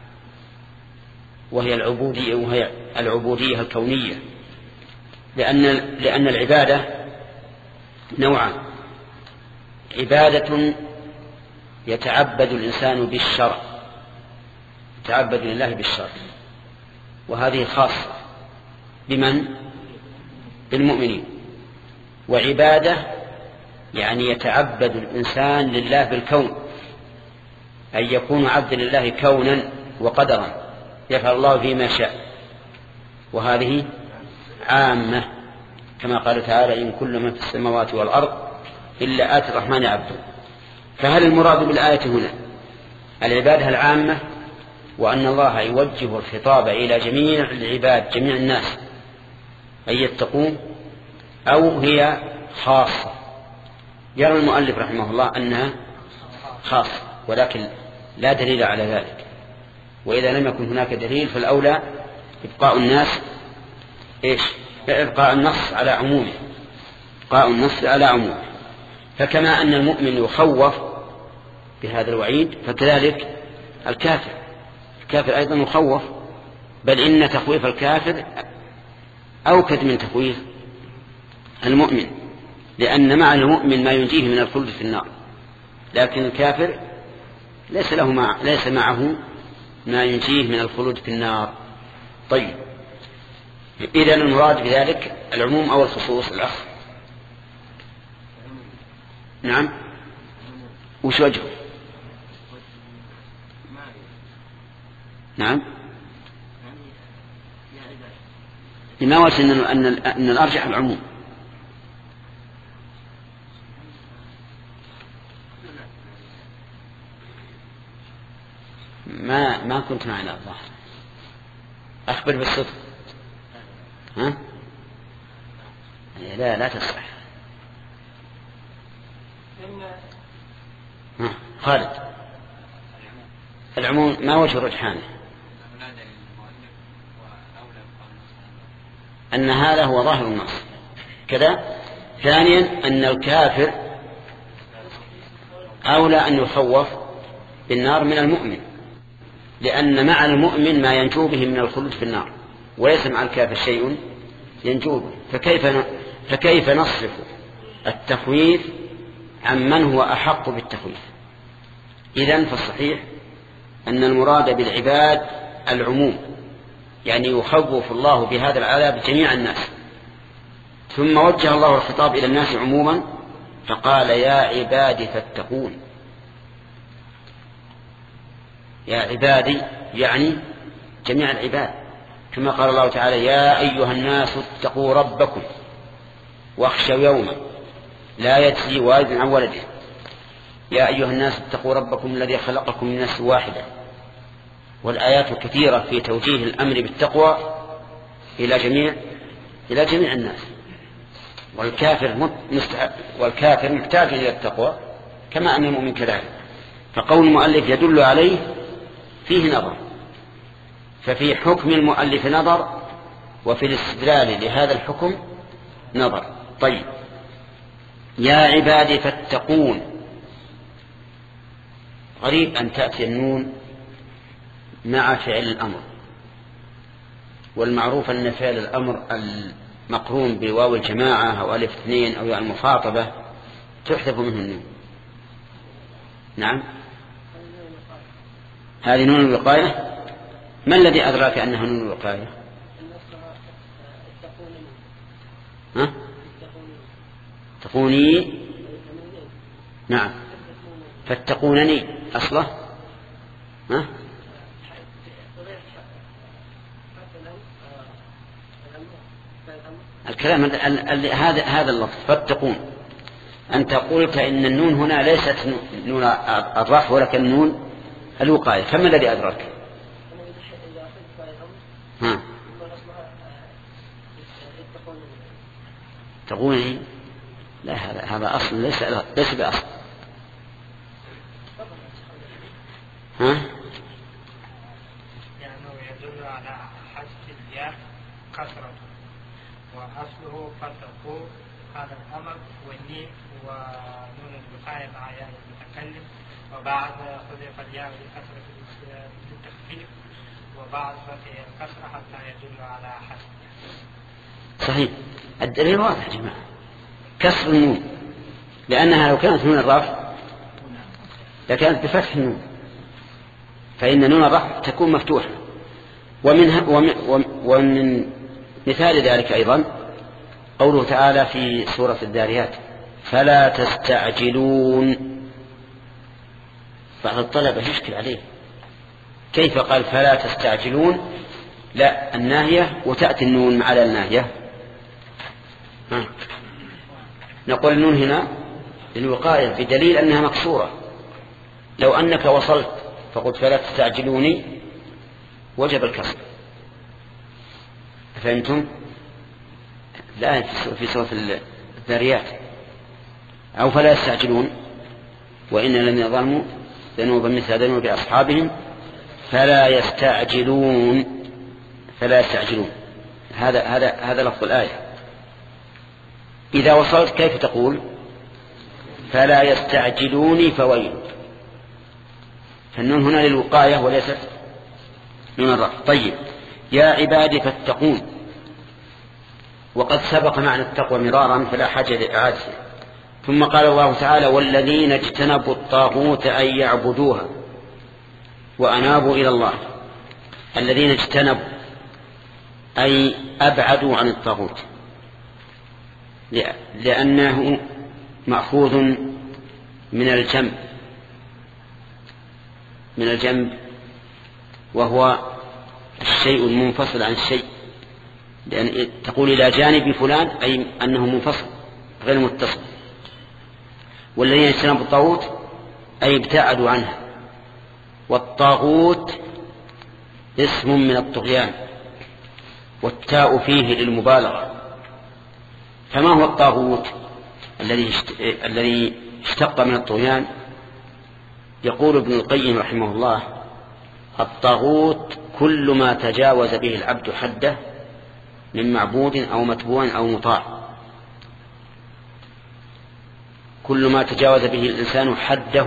وهي العبودية وهي العبودية الكونية، لأن لأن العبادة نوعان: عبادة يتعبد الإنسان بالشرع، يتعبد لله بالشرع، وهذه خاصة بمن؟ بالمؤمنين. وعبادة يعني يتعبد الإنسان لله بالكون، أن يكون عبدا لله كونا وقدرا، يفعل الله فيما شاء، وهذه عامة، كما قال تعالى إن كل من في السماوات والأرض إلا آتي الرحمن عبدا. فهل المراد بالآية هنا العبادة العامة، وأن الله يوجه الخطاب إلى جميع العباد جميع الناس أن يتقون، أو هي خاصة؟ يرى المؤلف رحمه الله أنها خاصة، ولكن لا دليل على ذلك، وإذا لم يكن هناك دليل فالأولى إبقاء الناس إيش؟ إبقاء النص على عمومه، إبقاء النص على عمومه. فكما أن المؤمن يخوف بهذا الوعيد فكذلك الكافر، الكافر أيضا يخوف، بل إن تخويف الكافر أوكد من تخويف المؤمن، لأن مع المؤمن ما ينجيه من الخلد في النار، لكن الكافر ليس له مع ليس معه ما ينجيه من الخلود في النار. طيب، إذا المراد بذلك العموم أو الخصوص؟ الأخ نعم، وش وجهه؟ نعم، لما وجه أن, أن, أن الأرجح العموم؟ ما ما كنت معنا الظاهر، أخبر بالصدق. ها؟ لا لا تصح. ها خالد، العموم ما وجه رجحانه؟ أن هذا هو ظاهر النص كذا. ثانيا أن الكافر أولى أن يخوف بالنار من المؤمن، لأن مع المؤمن ما ينجو به من الخلود في النار، وليس مع الكافر شيء ينجو به. فكيف فكيف نصرف التخويف عن من هو أحق بالتخويف؟ إذن فالصحيح أن المراد بالعباد العموم، يعني يخوف الله بهذا العذاب جميع الناس. ثم وجه الله الخطاب إلى الناس عموما فقال يا عبادي فاتقون. يا عبادي يعني جميع العباد، كما قال الله تعالى يا أيها الناس اتقوا ربكم واخشوا يوما لا يجزي والد عن ولده. يا أيها الناس اتقوا ربكم الذي خلقكم من نفس واحدة. والآيات كثيرة في توجيه الأمر بالتقوى إلى جميع إلى جميع الناس، والكافر مستحق والكافر محتاج إلى التقوى كما أن المؤمن كذلك. فقول المؤلف يدل عليه فيه نظر، ففي حكم المؤلف نظر، وفي الاستدلال لهذا الحكم نظر. طيب، يا عبادي فاتقون، غريب أن تأتي النون مع فعل الأمر، والمعروف أن فعل الأمر المقرون بواو الجماعة أو ألف اثنين أو المخاطبة تحذف منه النون. نعم، هذه نون الوقاية. ما الذي أدراك أنها نون الوقاية؟ ها؟ تقوني. نعم، فاتقونني أصله. ها؟ الكلام هذا هذا اللفظ فاتقون. أنت قلت إن النون هنا ليست نون الرفع ولكن نون الوقاية، فما الذي أدرك؟ ها؟ تقولي لا، هذا هذا أصل ليس ليس بأصل. ها؟
لأنه يدل على حذف الياء كثرة، وأصله فتقوا هذا الأمر والنين ونون الوقاية مع ياء المتكلم، وبعد حذف الياء لكثرة التخفيف، وبعد فتح الكسرة حتى يدل على حذف.
صحيح، الدليل واضح يا جماعة، كسر النون، لأنها لو كانت نون الرفع لكانت بفتح النون، فإن نون الرفع تكون مفتوحة. ومن, ومن, ومن مثال ذلك أيضا قوله تعالى في سورة الذاريات فلا تستعجلون. بعض الطلبة يشكل عليه كيف قال فلا تستعجلون، لا الناهية وتأتي النون على الناهية. ها. نقول النون هنا للوقاية بدليل أنها مكسورة. لو أنك وصلت فقلت فلا تستعجلوني وجب الكسر. فهمتم؟ لا في سورة الذاريات أو فلا يستعجلون وإن الذين ظلموا ذنوبا مثل ذنوب أصحابهم فلا يستعجلون فلا يستعجلون. هذا هذا هذا لفظ الآية. إذا وصلت كيف تقول؟ فلا يستعجلوني فويل. فالنون هنا للوقاية وليست نون الرفع. طيب، يا عبادي فاتقون، وقد سبق معنى التقوى مرارا فلا حاجة لإعادته. ثم قال الله تعالى والذين اجتنبوا الطاغوت أن يعبدوها وأنابوا إلى الله. الذين اجتنبوا أي أبعدوا عن الطاغوت، لأنه مأخوذ من الجنب من الجنب وهو الشيء المنفصل عن الشيء، لأن تقول إلى جانب فلان أي أنه منفصل غير متصل. والذين اجتنبوا الطاغوت أي ابتعدوا عنها. والطاغوت اسم من الطغيان والتاء فيه للمبالغة. فما هو الطاغوت الذي الذي اشتق من الطغيان؟ يقول ابن القيم رحمه الله الطاغوت كل ما تجاوز به العبد حده من معبود أو متبوع أو مطاع. كل ما تجاوز به الإنسان حده،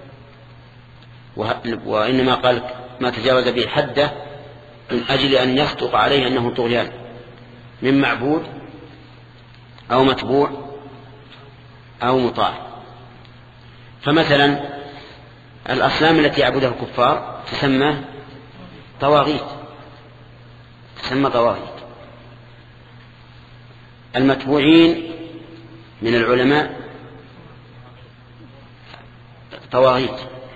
وإنما قال ما تجاوز به حده من أجل أن يصدق عليه أنه طغيان من معبود أو متبوع أو مطاع. فمثلا الأصنام التي يعبدها الكفار تسمى طواغيت تسمى طواغيت. المتبوعين من العلماء طواغيت.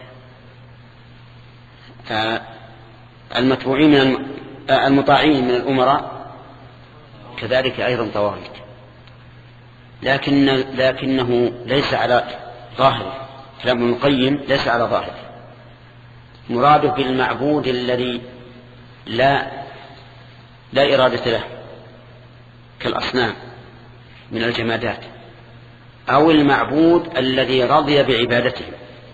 المتبوعين من المطاعين من الأمراء كذلك أيضا طواغيت، لكن لكنه ليس على ظاهره. كلام ابن القيم ليس على ظاهره، مراده بالمعبود الذي لا لا إرادة له كالأصنام من الجمادات، أو المعبود الذي رضي بعبادته.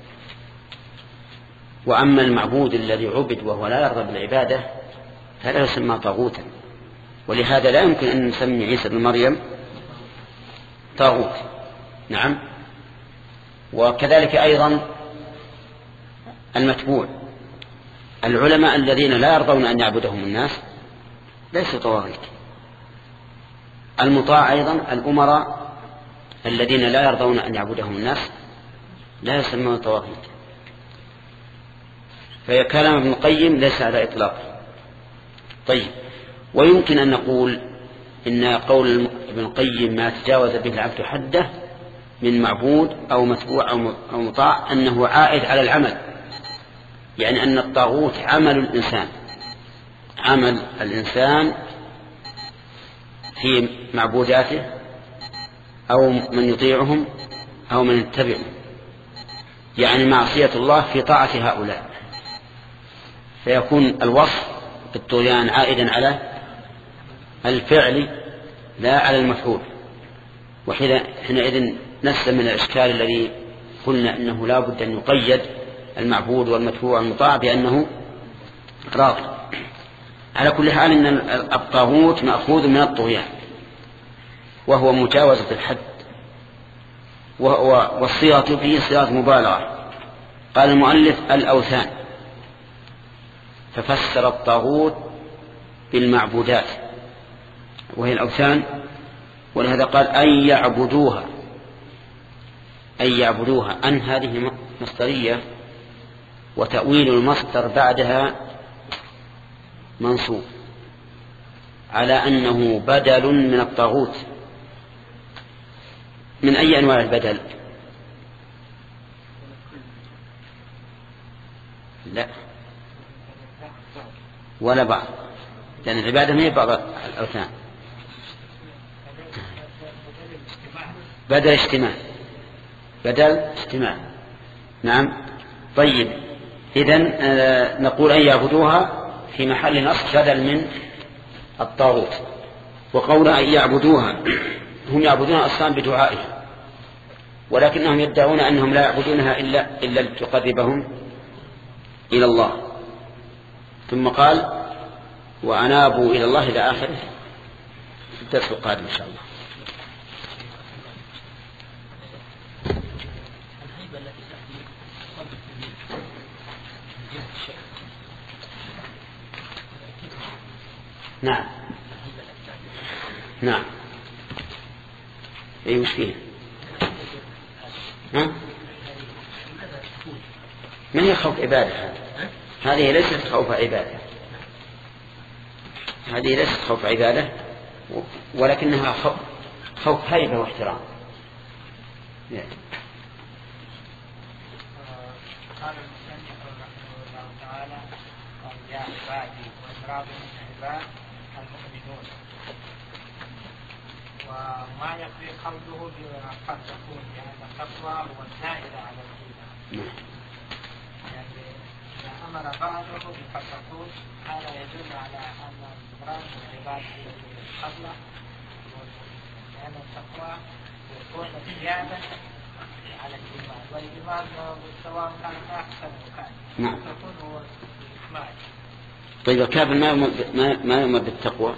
وأما المعبود الذي عبد وهو لا يرضى بالعبادة فلا يسمى طاغوتا. ولهذا لا يمكن أن نسمي عيسى بن مريم طاغوت. نعم. وكذلك أيضا المتبوع، العلماء الذين لا يرضون أن يعبدهم الناس ليسوا طواغيت. المطاع أيضا الأمراء الذين لا يرضون أن يعبدهم الناس لا يسمون طواغيت. فكلام ابن القيم ليس على إطلاق. طيب، ويمكن أن نقول إن قول ابن القيم ما تجاوز به العبد حده من معبود أو متبوع أو مطاع أنه عائد على العمل، يعني أن الطاغوت عمل الإنسان، عمل الإنسان في معبوداته أو من يطيعهم أو من يتبعهم، يعني معصية الله في طاعة هؤلاء، فيكون الوصف بالطغيان عائدا على الفعل لا على المفعول. وحينئذ نسلم من الإشكال الذي قلنا إنه لا بد أن يقيد المعبود والمتبوع والمطاع بأنه راضي. على كل حال إن الطاغوت مأخوذ من الطغيان وهو مجاوزة الحد، والصيغة فيه صيغة مبالغة. قال المؤلف الأوثان، ففسر الطاغوت بالمعبودات وهي الأوثان، ولهذا قال أن يعبدوها، أن يعبدوها. أن هذه مصدرية وتأويل المصدر بعدها منصوب على أنه بدل من الطاغوت. من أي أنواع البدل؟ لا ولا بعض، لأن العبادة ما هي بعض الأوثان، بدل اجتماع، بدل اجتماع. نعم. طيب، إذن نقول أن يعبدوها في محل نصب بدل من الطاغوت. وقول أن يعبدوها هم يعبدون أصنام بدعائها، ولكنهم يدعون أنهم لا يعبدونها إلا إلا لتقربهم إلى الله. ثم قال وأنابوا إلى الله إلى آخره في الدرس القادم إن شاء الله. نعم نعم. أي وش فيه؟ ها؟ من هي خوف عبادة؟ هذه ليست خوف عبادة، هذه ليست خوف عبادة، ولكنها خوف, خوف هيبة واحترام.
قال المصنف رحمه الله تعالى قال يا عبادي وإمراب من عباد المؤمنون، وما يكفي قوله قد تكون لأن التقوى هو الزائد على الإيمان، يعني إذا أمر بعضه بقد تكون هذا يدل على أن المراد من عباد قبله، لأن التقوى يكون زيادة على الإيمان، والإيمان سواء كان أحسن وكان تكون هو الإكمال.
طيب الكافر ما ما يؤمر بالتقوى؟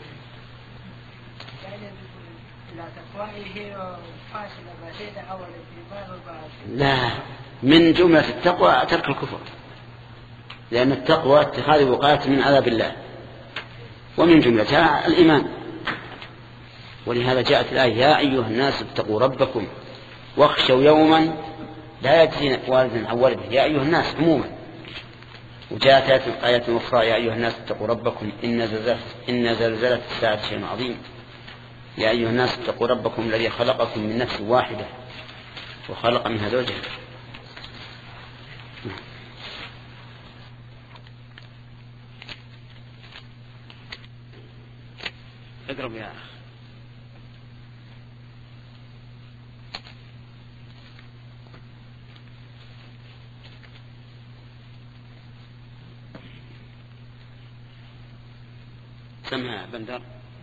لا تقوى فاشلة بعيدة أو الإيمان وبعد.
لا، من جملة التقوى ترك الكفر، لأن التقوى اتخاذ وقاية من عذاب الله، ومن جملتها الإيمان. ولهذا جاءت الآية يا أيها الناس اتقوا ربكم واخشوا يوما لا يجزي والد عن ولده، يا أيها الناس عموما. وجاءت آية أخرى يا أيها الناس اتقوا ربكم إن زلزلة إن زلزلة الساعة شيء عظيم، يا أيها الناس اتقوا ربكم الذي خلقكم من نفس واحدة وخلق منها زوجها. اقرب يا أخي. سمها بندر.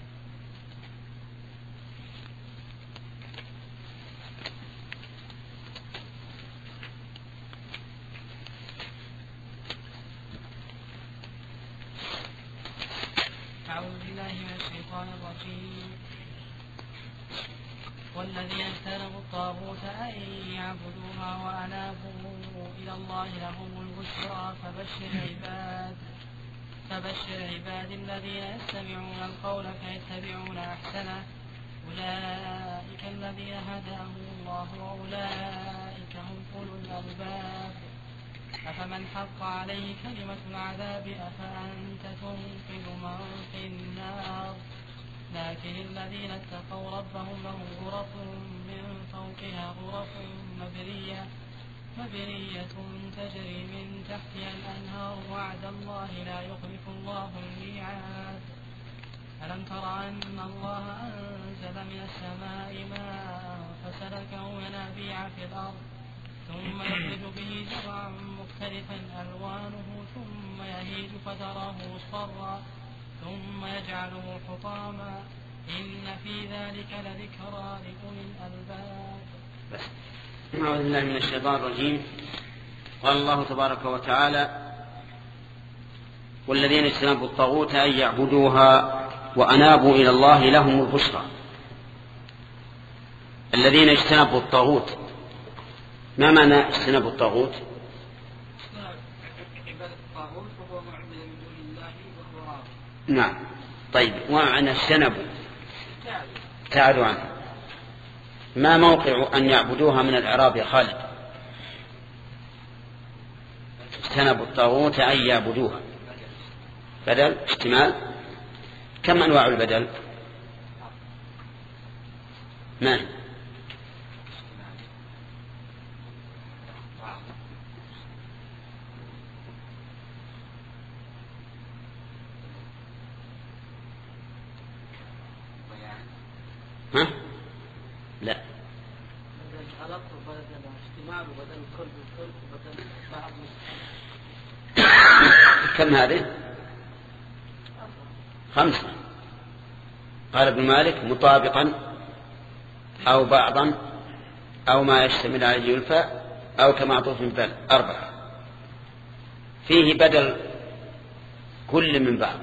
أعوذ بالله من الشيطان الرجيم. والذين اجتنبوا الطاغوت أن يعبدوها وأنابوا إلى الله لهم البشرى فبشر عباد فبشر عباد الذين يستمعون القول فيتبعون أحسنه أولئك الذين هداهم الله وأولئك هم أولو الألباب. أفمن حق عليه كلمة العذاب أفأنت تنقذ من في النار لكن الذين اتقوا ربهم لهم غرف من فوقها غرف مبنية مبنية تجري من تحتها الأنهار وعد الله لا يخلف الله الميعاد ألم تر أن الله أنزل من السماء ماء فسلكه ينابيع في الأرض ثم يخرج به زرعا مختلفا ألوانه ثم يهيج فتراه مصفرا ثم يجعله حطاما إن في ذلك لذكرى لأولي الألباب.
بس أعوذ بالله من الشيطان الرجيم. قال الله تبارك وتعالى والذين اجتنبوا الطاغوت أن يعبدوها وأنابوا إلى الله لهم البشرى. الذين اجتنبوا الطاغوت، ما معنى اجتنبوا الطاغوت؟ نعم. طيب ومعنى اجتنبوا؟ ابتعدوا عنه. ما موقع أن يعبدوها من الإعراب يا خالد؟ اجتنبوا الطاغوت أن يعبدوها بدل اشتمال. كم أنواع البدل؟ ما هي؟ ها؟ لا. كم هذه؟ خمسة. قال ابن مالك مطابقا أو بعضا أو ما يشتمل عليه يلفى أو كمعطوف بل. أربعة. فيه بدل كل من بعض.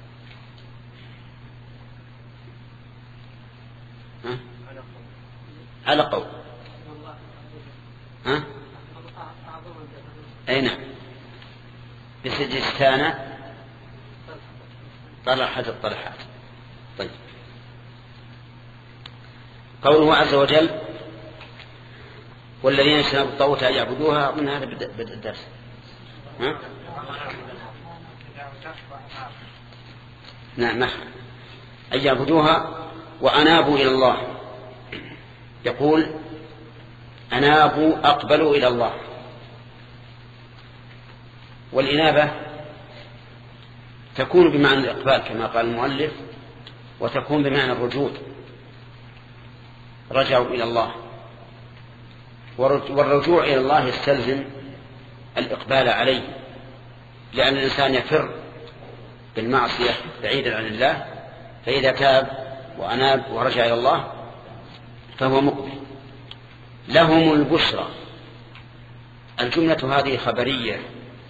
ها؟ على قول. ها؟ أي نعم. بسجستان طلحة الطلحات. طيب قوله عز وجل والذين اجتنبوا الطاغوت أن يعبدوها، من هذا بدء الدرس. ها؟ نعم نحن أن يعبدوها وأنابوا إلى الله. يقول أنابوا أقبلوا إلى الله. والإنابة تكون بمعنى الإقبال كما قال المؤلف، وتكون بمعنى الرجوع، رجعوا إلى الله. والرجوع إلى الله يستلزم الإقبال عليه، لأن الإنسان يفر بالمعصية بعيدا عن الله، فإذا تاب وأناب ورجع إلى الله فهو مقبل. لهم البشرى. الجملة هذه خبرية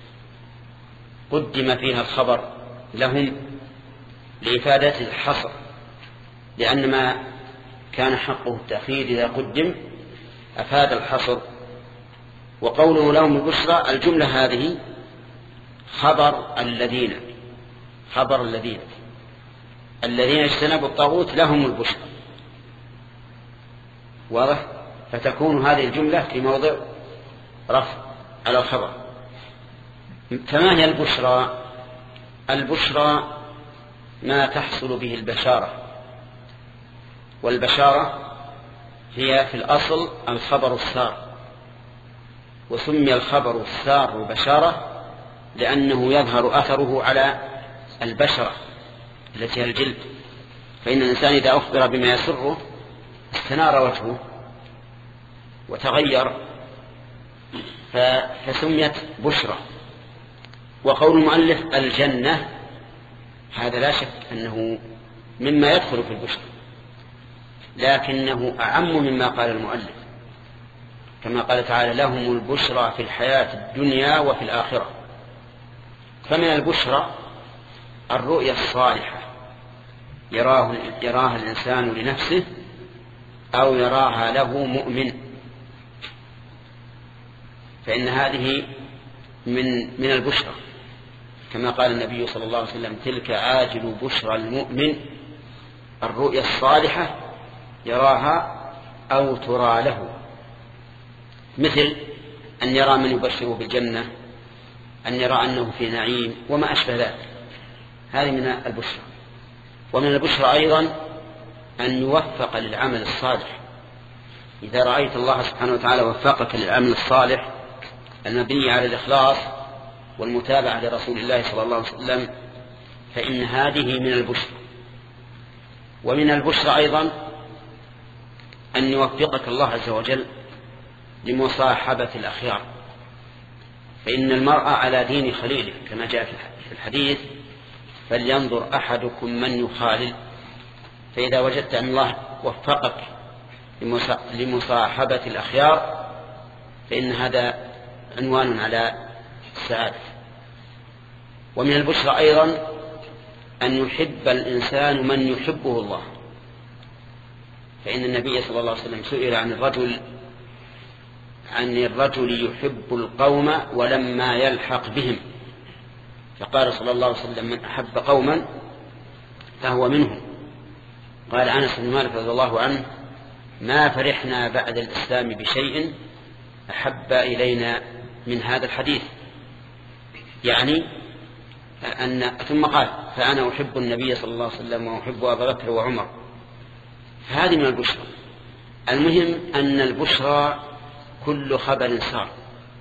قدم فيها الخبر لهم لإفادة الحصر، لأن ما كان حقه التأخير إذا قدم أفاد الحصر. وقوله لهم البشرى الجملة هذه خبر الذين خبر الذين الذين اجتنبوا الطاغوت لهم البشرى. واضح؟ فتكون هذه الجملة في موضع رفع على الخبر. فما هي البشرى؟ البشرى ما تحصل به البشارة، والبشارة هي في الأصل الخبر السار، وسمي الخبر السار بشارة لأنه يظهر أثره على البشرة التي هي الجلد. فإن الإنسان إذا أخبر بما يسره استنار وجهه وتغير، فسميت بشرى. وقول المؤلف الجنة هذا لا شك أنه مما يدخل في البشرى، لكنه أعم مما قال المؤلف، كما قال تعالى لهم البشرى في الحياة الدنيا وفي الآخرة. فمن البشرى الرؤيا الصالحة يراه يراها الإنسان لنفسه أو يراها له مؤمن، فإن هذه من من البشرى، كما قال النبي صلى الله عليه وسلم تلك عاجل بشرى المؤمن الرؤيا الصالحة يراها أو ترى له، مثل أن يرى من يبشره بالجنة أن يرى أنه في نعيم وما أشبه ذلك. هذه من البشرى. ومن البشرى أيضا أن يوفق للعمل الصالح. إذا رأيت الله سبحانه وتعالى وفقك للعمل الصالح المبني على الإخلاص والمتابعة لرسول الله صلى الله عليه وسلم فإن هذه من البشرى. ومن البشرى أيضا أن يوفقك الله عز وجل لمصاحبة الأخيار، فإن المرء على دين خليله كما جاء في الحديث: فلينظر أحدكم من يخالل. فإذا وجدت أن الله وفقك لمصاحبة الأخيار فإن هذا عنوان على السعادة. ومن البشرى أيضا أن يحب الإنسان من يحبه الله، فإن النبي صلى الله عليه وسلم سئل عن الرجل عن الرجل يحب القوم ولما يلحق بهم، فقال صلى الله عليه وسلم: من أحب قوما فهو منهم. قال أنس بن مالك رضي الله عنه: ما فرحنا بعد الإسلام بشيء أحب إلينا من هذا الحديث، يعني أن ثم قال: فأنا أحب النبي صلى الله عليه وسلم وأحب أبا بكر وعمر. هذه من البشرى. المهم أن البشرى كل خبر صار،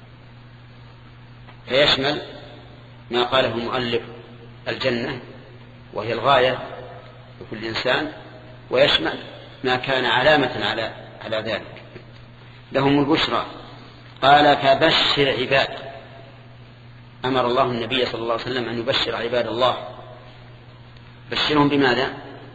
فيشمل ما قاله المؤلف الجنة وهي الغاية لكل إنسان، ويشمل ما كان علامة على على ذلك. لهم البشرى. قال: فبشر عباد. أمر الله النبي صلى الله عليه وسلم أن يبشر عباد الله. بشرهم بماذا؟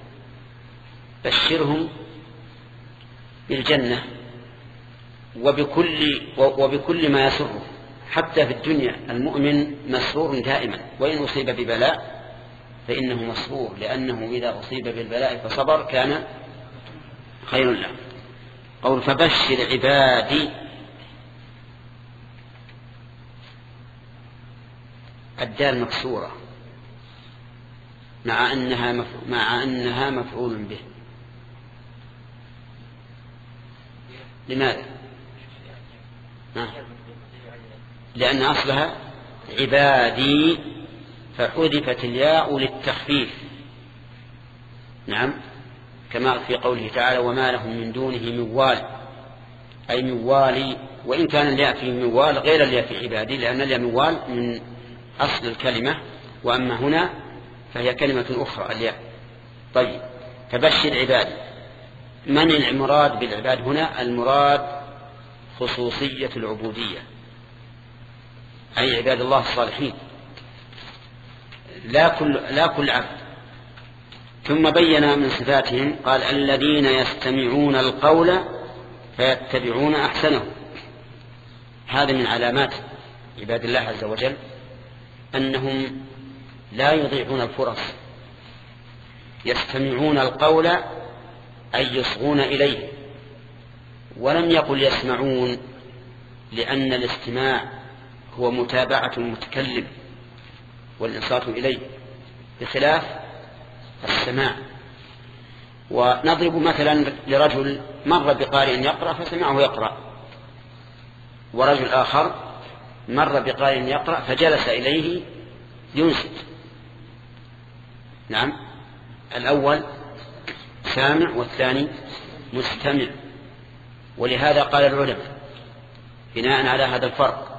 بشرهم بالجنة وبكل, وبكل ما يسره. حتى في الدنيا المؤمن مسرور دائما، وإن أصيب ببلاء فإنه مسرور، لأنه إذا أصيب بالبلاء فصبر كان خير له. قول: فبشر عبادي. الدال مكسورة مع أنها مف... مع أنها مفعول به. لماذا؟ آه. لأن أصلها عبادي فحذفت الياء للتخفيف. نعم، كما في قوله تعالى: وما لهم من دونه من وال، أي من والي. وإن كان الياء في من وال غير الياء في عبادي، لأن الياء من وال من أصل الكلمة، وأما هنا فهي كلمة أخرى الياء. طيب، فبشر عبادي. من المراد بالعباد هنا؟ المراد خصوصية العبودية، أي عباد الله الصالحين، لا كل, لا كل عبد. ثم بين من صفاتهم قال: الذين يستمعون القول فيتبعون أحسنه. هذا من علامات عباد الله عز وجل أنهم لا يضيعون الفرص، يستمعون القول أي يصغون إليه. ولم يقل يسمعون، لأن الاستماع هو متابعة المتكلم والإنصات إليه، بخلاف السماع. ونضرب مثلا لرجل مر بقارئ يقرأ فسمعه يقرأ، ورجل آخر مر بقارئ يقرأ فجلس إليه ينصت. نعم، الأول سامع والثاني مستمع. ولهذا قال العلماء بناء على هذا الفرق: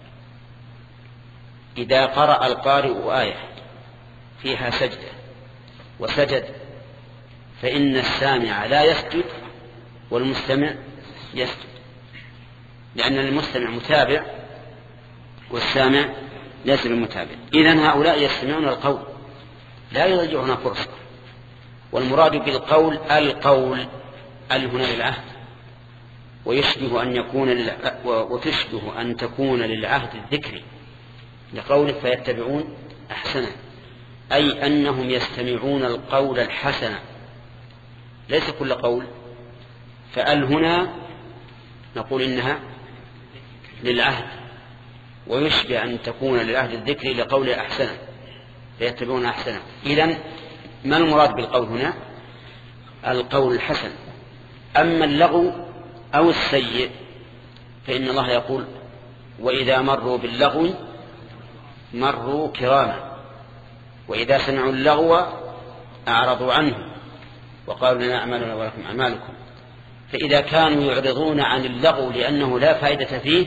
إذا قرأ القارئ آية فيها سجدة وسجد فإن السامع لا يسجد والمستمع يسجد، لأن المستمع متابع والسامع ليس بالمتابع. إذن هؤلاء يستمعون القول لا يضيعون فرصة. والمراد بالقول القول ال هنا للعهد، ويشبه أن يكون للع... وتشبه أن تكون للعهد الذكري لقوله فيتبعون أحسنه، أي أنهم يستمعون القول الحسن، ليس كل قول. فأل هنا نقول إنها للعهد، ويشبه أن تكون للعهد الذكري لقول أحسنه فيتبعون أحسنه. إذن ما المراد بالقول هنا؟ القول الحسن. أما اللغو أو السيء فإن الله يقول: وإذا مروا باللغو مروا كراما وإذا سمعوا اللغو أعرضوا عنه وقالوا لنا أعمالنا ولكم أعمالكم. فإذا كانوا يعرضون عن اللغو لأنه لا فائدة فيه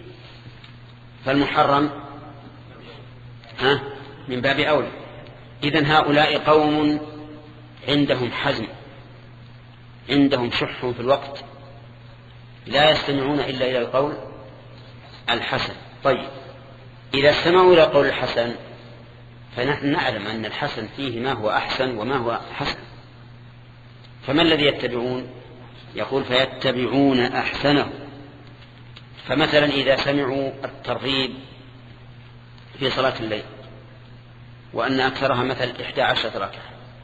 فالمحرم ها من باب أولى. إذن هؤلاء قوم عندهم حزم، عندهم شح في الوقت، لا يستمعون إلا إلى القول الحسن. طيب إذا استمعوا إلى القول الحسن فنحن نعلم أن الحسن فيه ما هو أحسن وما هو حسن، فما الذي يتبعون؟ يقول فيتبعون أحسنه. فمثلا إذا سمعوا الترغيب في صلاة الليل وأن أكثرها مثل إحدى عشرة ركعة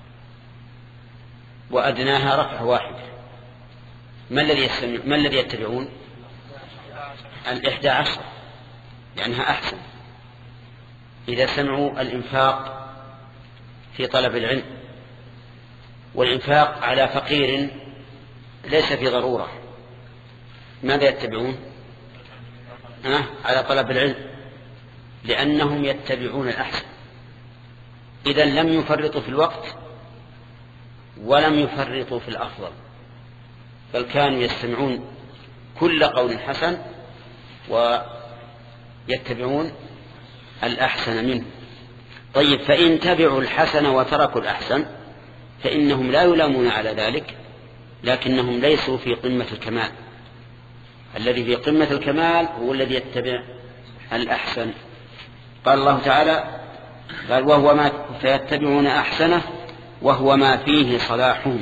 وأدناها ركعة واحدة، ما الذي يستمع ما الذي يتبعون؟ الإحدى عشرة لأنها أحسن. إذا سمعوا الإنفاق في طلب العلم والإنفاق على فقير ليس في ضرورة، ماذا يتبعون؟ أه؟ على طلب العلم، لأنهم يتبعون الأحسن. إذا لم يفرطوا في الوقت ولم يفرطوا في الأفضل، بل كانوا يستمعون كل قول حسن ويتبعون الأحسن منه. طيب فإن تبعوا الحسن وتركوا الأحسن فإنهم لا يلامون على ذلك، لكنهم ليسوا في قمة الكمال. الذي في قمة الكمال هو الذي يتبع الأحسن. قال الله تعالى قال وهو ما فيتبعون أحسنه وهو ما فيه صلاحهم،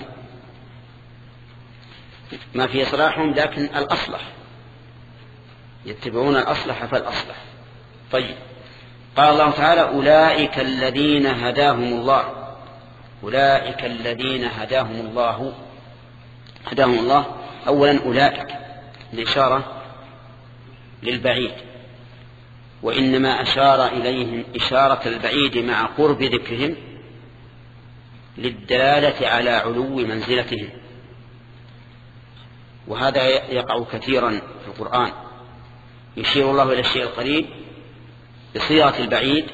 ما فيه صلاحهم لكن الأصلح، يتبعون الأصلح فالأصلح. طيب قال الله تعالى أولئك الذين هداهم الله، أولئك الذين هداهم الله هداهم الله أولا أولئك الإشارة للبعيد، وإنما أشار إليهم إشارة البعيد مع قرب ذكرهم للدلالة على علو منزلتهم، وهذا يقع كثيرا في القرآن، يشير الله إلى الشيء القريب بصيغة البعيد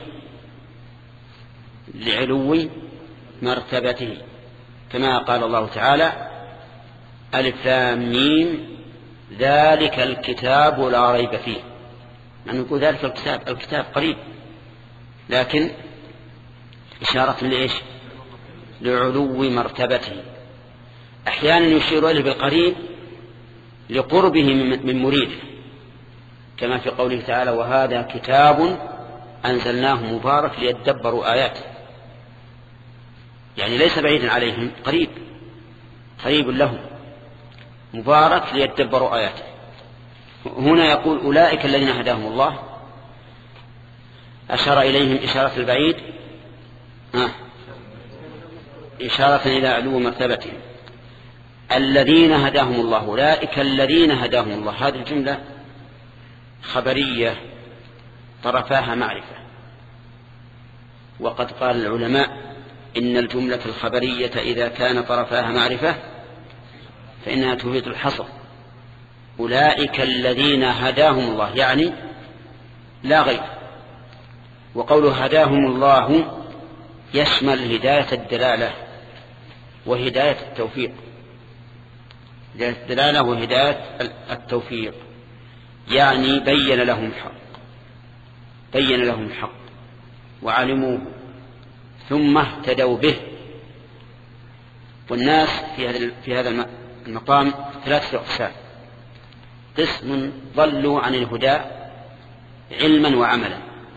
لعلو مرتبته، كما قال الله تعالى ألف لام ميم ذلك الكتاب لا ريب فيه، يعني نقول ذلك الكتاب الكتاب قريب، لكن إشارة لإيش؟ لعلو مرتبته. أحيانا يشير إليه بالقريب لقربه من مريده، كما في قوله تعالى وهذا كتاب أنزلناه مبارك ليدبروا آياته، يعني ليس بعيدا عليهم، قريب قريب لهم مبارك ليدبروا آياته. هنا يقول أولئك الذين هداهم الله، أشار إليهم إشارة البعيد آه. إشارة إلى علو مرتبتهم. الذين هداهم الله، أولئك الذين هداهم الله، هذه الجملة خبرية طرفاها معرفة، وقد قال العلماء إن الجملة الخبرية إذا كان طرفاها معرفة فإنها تفيد الحصر. أولئك الذين هداهم الله يعني لا غير، وقوله هداهم الله يشمل هداية الدلالة وهداية التوفيق، هداية الدلالة وهداية التوفيق، يعني بين لهم الحق، بين لهم الحق وعلموه ثم اهتدوا به. والناس في هذا في هذا المقام ثلاثة أقسام: قسم ضلوا عن الهدى علما وعملا،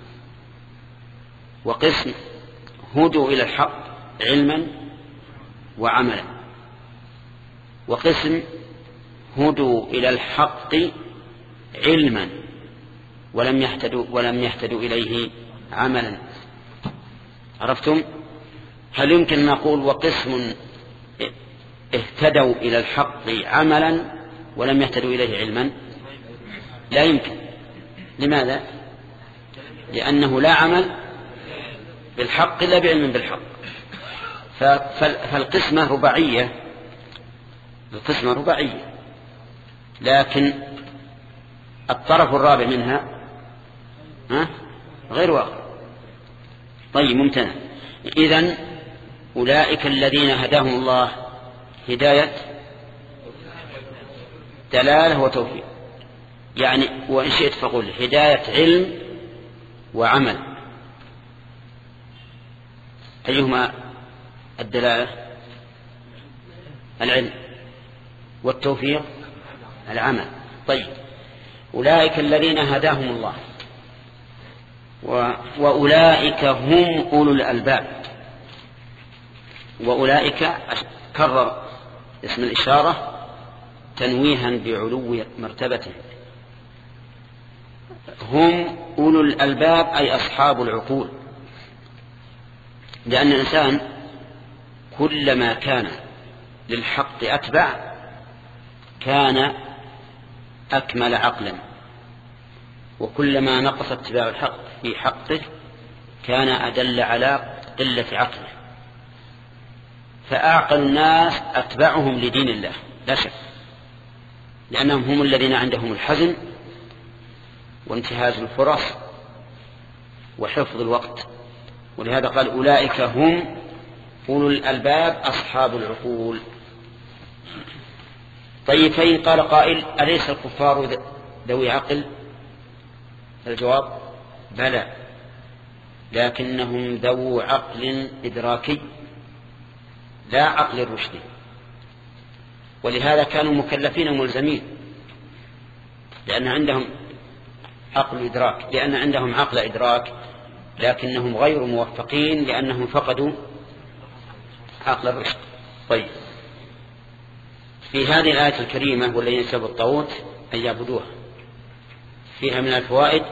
وقسم هدوا إلى الحق علما وعملا، وقسم هدوا إلى الحق علما ولم يهتدوا ولم يهتدوا إليه عملا. عرفتم؟ هل يمكن أن نقول وقسم اهتدوا إلى الحق عملا ولم يهتدوا إليه علما؟ لا يمكن. لماذا؟ لأنه لا عمل بالحق إلا بعلم بالحق. فالقسمة رباعية، القسمة رباعية، لكن الطرف الرابع منها غير واقع، طيب ممتنع. إذن أولئك الذين هداهم الله هداية دلالة وتوفيق، يعني وإن شئت فقل هداية علم وعمل. أيهما الدلالة؟ العلم، والتوفيق العمل. طيب أولئك الذين هداهم الله وأولئك هم أولو الألباب. وأولئك كرر اسم الإشارة تنويها بعلو مرتبته. هم أولو الألباب أي أصحاب العقول، لأن الإنسان كلما كان للحق أتبع كان أكمل عقلا، وكلما نقص اتباع الحق في حقه كان أدل على قلة عقله. فأعقل الناس أتبعهم لدين الله لا شك، لأنهم هم الذين عندهم الحزم وانتهاز الفرص وحفظ الوقت. ولهذا قال أولئك هم أولو الألباب أصحاب العقول. طيب فإن قال قائل أليس الكفار ذوي عقل؟ الجواب بلى، لكنهم ذو عقل إدراكي لا عقل رشدي، ولهذا كانوا مكلفين ملزمين، لأن عندهم عقل إدراك، لأن عندهم عقل إدراك، لكنهم غير موفقين لأنهم فقدوا عقل الرشد. طيب في هذه الآية الكريمة والذين يسبوا الطاغوت أن يعبدوها فيها من الفوائد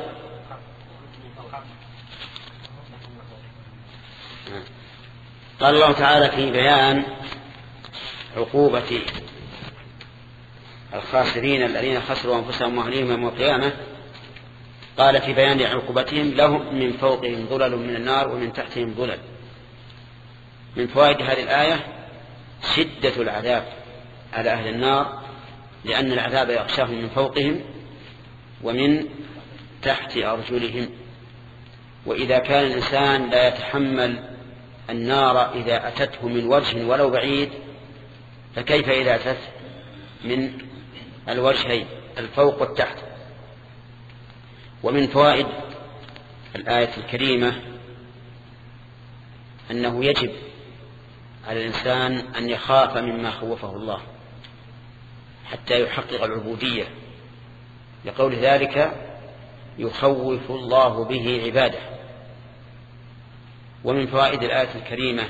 قال الله تعالى في بيان عقوبة الخاسرين الذين خسروا أنفسهم وأهليهم يوم القيامة، قال في بيان عقوبتهم لهم من فوقهم ظلل من النار ومن تحتهم ظلل. من فوائد هذه الآية شدة العذاب على أهل النار، لأن العذاب يغشاهم من فوقهم ومن تحت أرجلهم. وإذا كان الإنسان لا يتحمل النار إذا أتته من وجه ولو بعيد، فكيف إذا أتت من الوجهين الفوق والتحت. ومن فوائد الآية الكريمة أنه يجب على الإنسان أن يخاف مما خوفه الله حتى يحقق العبودية، لقول ذلك يخوف الله به عباده. ومن فوائد الآية الكريمة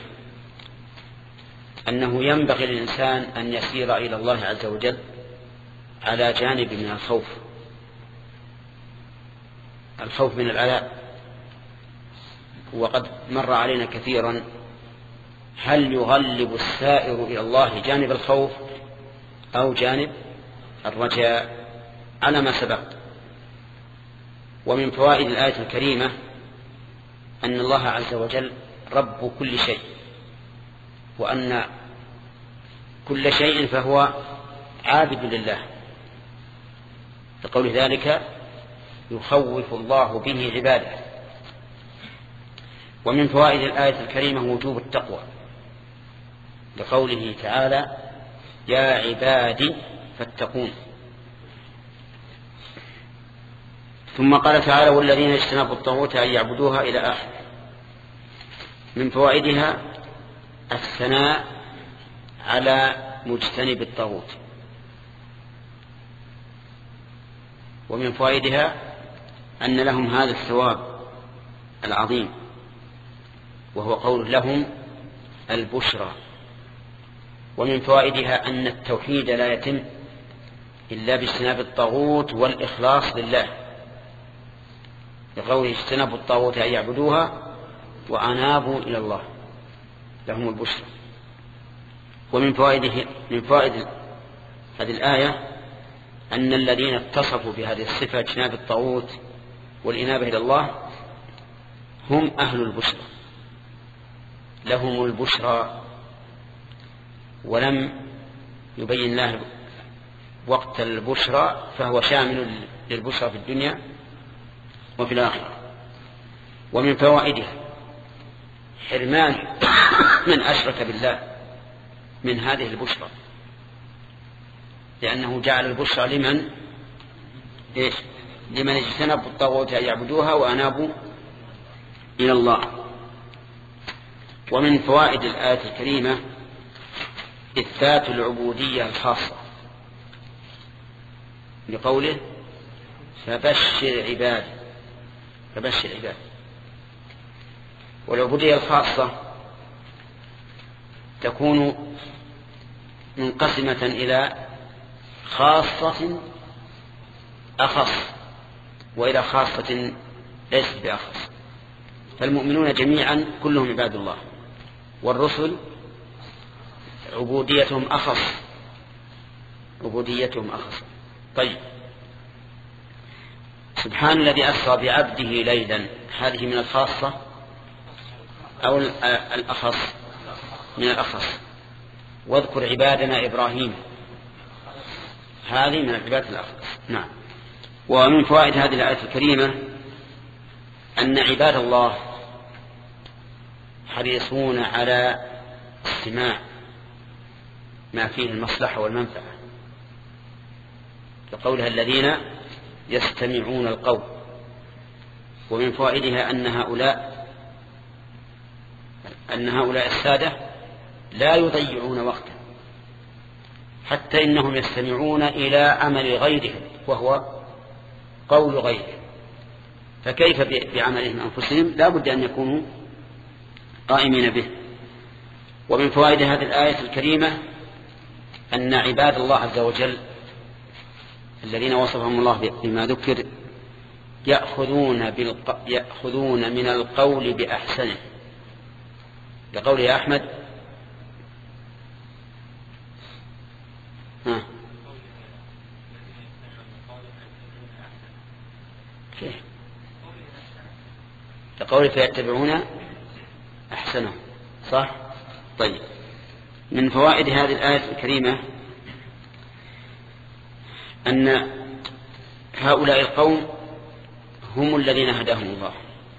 أنه ينبغي للإنسان أن يسير إلى الله عز وجل على جانب من الخوف، الخوف من العذاب. وقد مر علينا كثيرا هل يغلب السائر إلى الله جانب الخوف أو جانب الرجاء على ما سبق. ومن فوائد الآية الكريمة أن الله عز وجل رب كل شيء، وأن كل شيء فهو عابد لله، لقول ذلك يخوف الله به عباده. ومن فوائد الآية الكريمة وجوب التقوى، لقوله تعالى يا عبادي فاتقون. ثم قال تعالى والذين اجتنبوا الطاغوت أن يعبدوها إلى آخر. من فوائدها الثناء على مجتنب الطاغوت. ومن فوائدها أن لهم هذا الثواب العظيم، وهو قول لهم البشرى. ومن فوائدها أن التوحيد لا يتم إلا باجتناب الطاغوت والإخلاص لله، لقوله اجتنبوا الطاغوت أن يعبدوها وأنابوا إلى الله لهم البشرى. ومن فوائده من فوائد هذه الآية أن الذين اتصفوا بهذه الصفة اجتناب الطاغوت والإنابة إلى الله هم أهل البشرى، لهم البشرى. ولم يبين الله وقت البشرى، فهو شامل للبشرى في الدنيا وفي الآخرة. ومن فوائدها حرمان من أشرك بالله من هذه البشرى، لأنه جعل البشرى لمن إيش؟ لمن اجتنبوا الطاغوت أن يعبدوها وأنابوا إلى الله. ومن فوائد الآية الكريمة إثبات العبودية الخاصة لقوله فبشر عبادي فبشر عبادي. والعبودية الخاصة تكون منقسمة إلى خاصة أخص وإلى خاصة ليست بأخص. فالمؤمنون جميعا كلهم عباد الله، والرسل عبوديتهم أخص عبوديتهم أخص. طيب، سبحان الذي أسرى بعبده ليلا، هذه من الخاصة أو الأخص؟ من الأخص. واذكر عبادنا إبراهيم، هذه من العباد الأخص. نعم. ومن فوائد هذه الآية الكريمة أن عباد الله حريصون على استماع ما فيه المصلحة والمنفعة، كقولها الذين يستمعون القول. ومن فوائدها أن هؤلاء أن هؤلاء السادة لا يضيعون وقتا، حتى إنهم يستمعون إلى عمل غيرهم وهو قول غيرهم، فكيف بعملهم أنفسهم؟ لا بد أن يكونوا قائمين به. ومن فوائد هذه الآية الكريمة أن عباد الله عز وجل الذين وصفهم الله بما ذكر يأخذون, بالق... يأخذون من القول بأحسنه، لقوله أحمد ها. كيف لقوله فيتبعون أحسنه، صح؟ طيب، من فوائد هذه الآية الكريمة أن هؤلاء القوم هم الذين هداهم الله،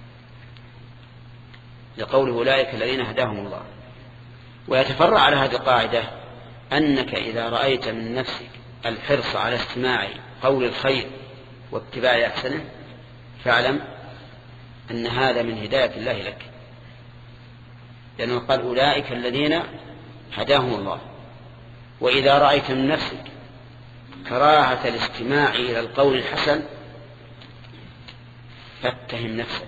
لقول أولئك الذين هداهم الله. ويتفرع على هذه القاعدة أنك إذا رأيت من نفسك الحرص على استماع قول الخير واتباع أحسنه فاعلم أن هذا من هداية الله لك، لأنه قال أولئك الذين هداهم الله. وإذا رأيت من نفسك كراهة الاستماع إلى القول الحسن فاتهم نفسك،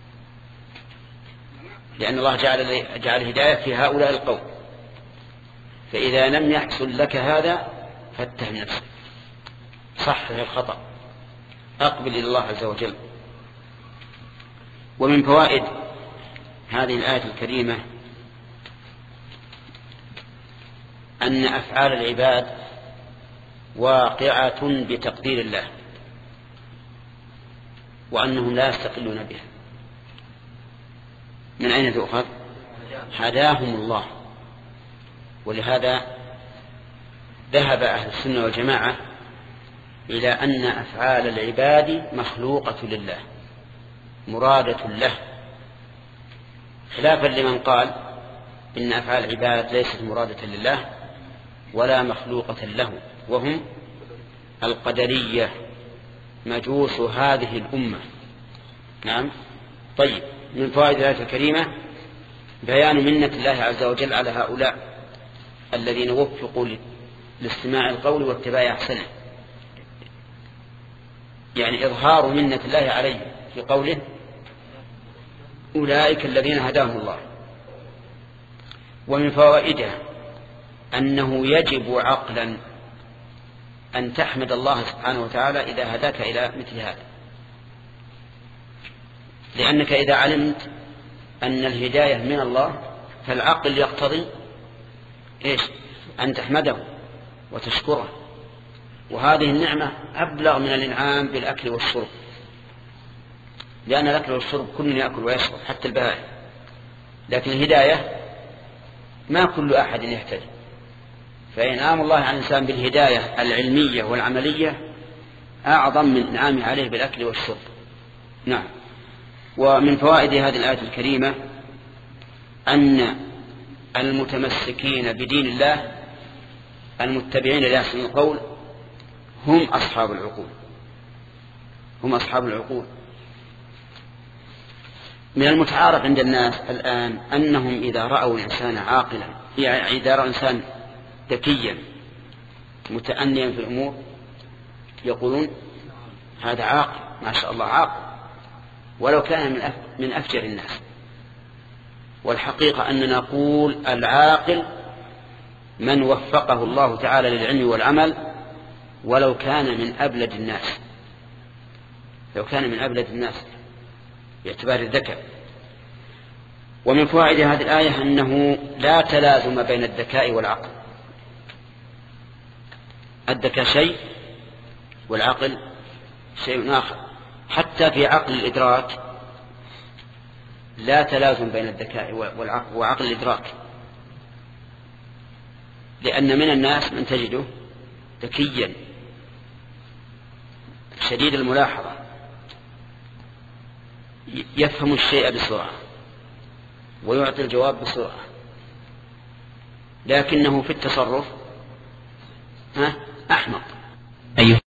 لأن الله جعل, جعل هداية في هؤلاء القوم. فإذا لم يحصل لك هذا فاتهم نفسك، صحح الخطأ، أقبل إلى الله عز وجل. ومن فوائد هذه الآية الكريمة أن أفعال العباد واقعة بتقدير الله، وأنهم لا يستقلون بها. من أين تؤخذ؟ هداهم الله. ولهذا ذهب أهل السنة والجماعة إلى أن أفعال العباد مخلوقة لله مرادة له، خلافا لمن قال إن أفعال العباد ليست مرادة لله ولا مخلوقة له، وهم القدرية مجوس هذه الأمة. نعم. طيب، من فوائد الآية الكريمة بيان منة الله عز وجل على هؤلاء الذين وفقوا لاستماع القول واتباع أحسنه، يعني إظهار منة الله عليه في قوله أولئك الذين هداهم الله. ومن فوائده أنه يجب عقلا أن تحمد الله سبحانه وتعالى إذا هداك إلى مثل هذا، لأنك إذا علمت أن الهداية من الله فالعقل يقتضي إيش؟ أن تحمده وتشكره. وهذه النعمة أبلغ من الإنعام بالأكل والشرب، لأن الأكل والشرب كل يأكل ويشرب حتى البهائم، لكن الهداية ما كل أحد يهتدي. فإنعام الله على الإنسان بالهداية العلمية والعملية أعظم من إنعامه عليه بالأكل والشرب. نعم. ومن فوائد هذه الآية الكريمة أن المتمسكين بدين الله المتبعين لأحسن القول هم أصحاب العقول، هم أصحاب العقول. من المتعارف عند الناس الآن أنهم إذا رأوا الإنسان عاقلا، يعني إذا رأوا إنسان ذكيا متأنيا في الأمور يقولون هذا عاقل، ما شاء الله عاقل، ولو كان من أفجر الناس. والحقيقة أننا نقول العاقل من وفقه الله تعالى للعلم والعمل ولو كان من أبلد الناس، لو كان من أبلد الناس باعتبار الذكاء. ومن فوائد هذه الآية أنه لا تلازم بين الذكاء والعقل، الذكاء شيء والعقل شيء آخر. حتى في عقل الإدراك لا تلازم بين الذكاء والعقل وعقل الإدراك، لأن من الناس من تجده ذكيا شديد الملاحظة يفهم الشيء بسرعة ويعطي الجواب بسرعة، لكنه في التصرف ها أحمق.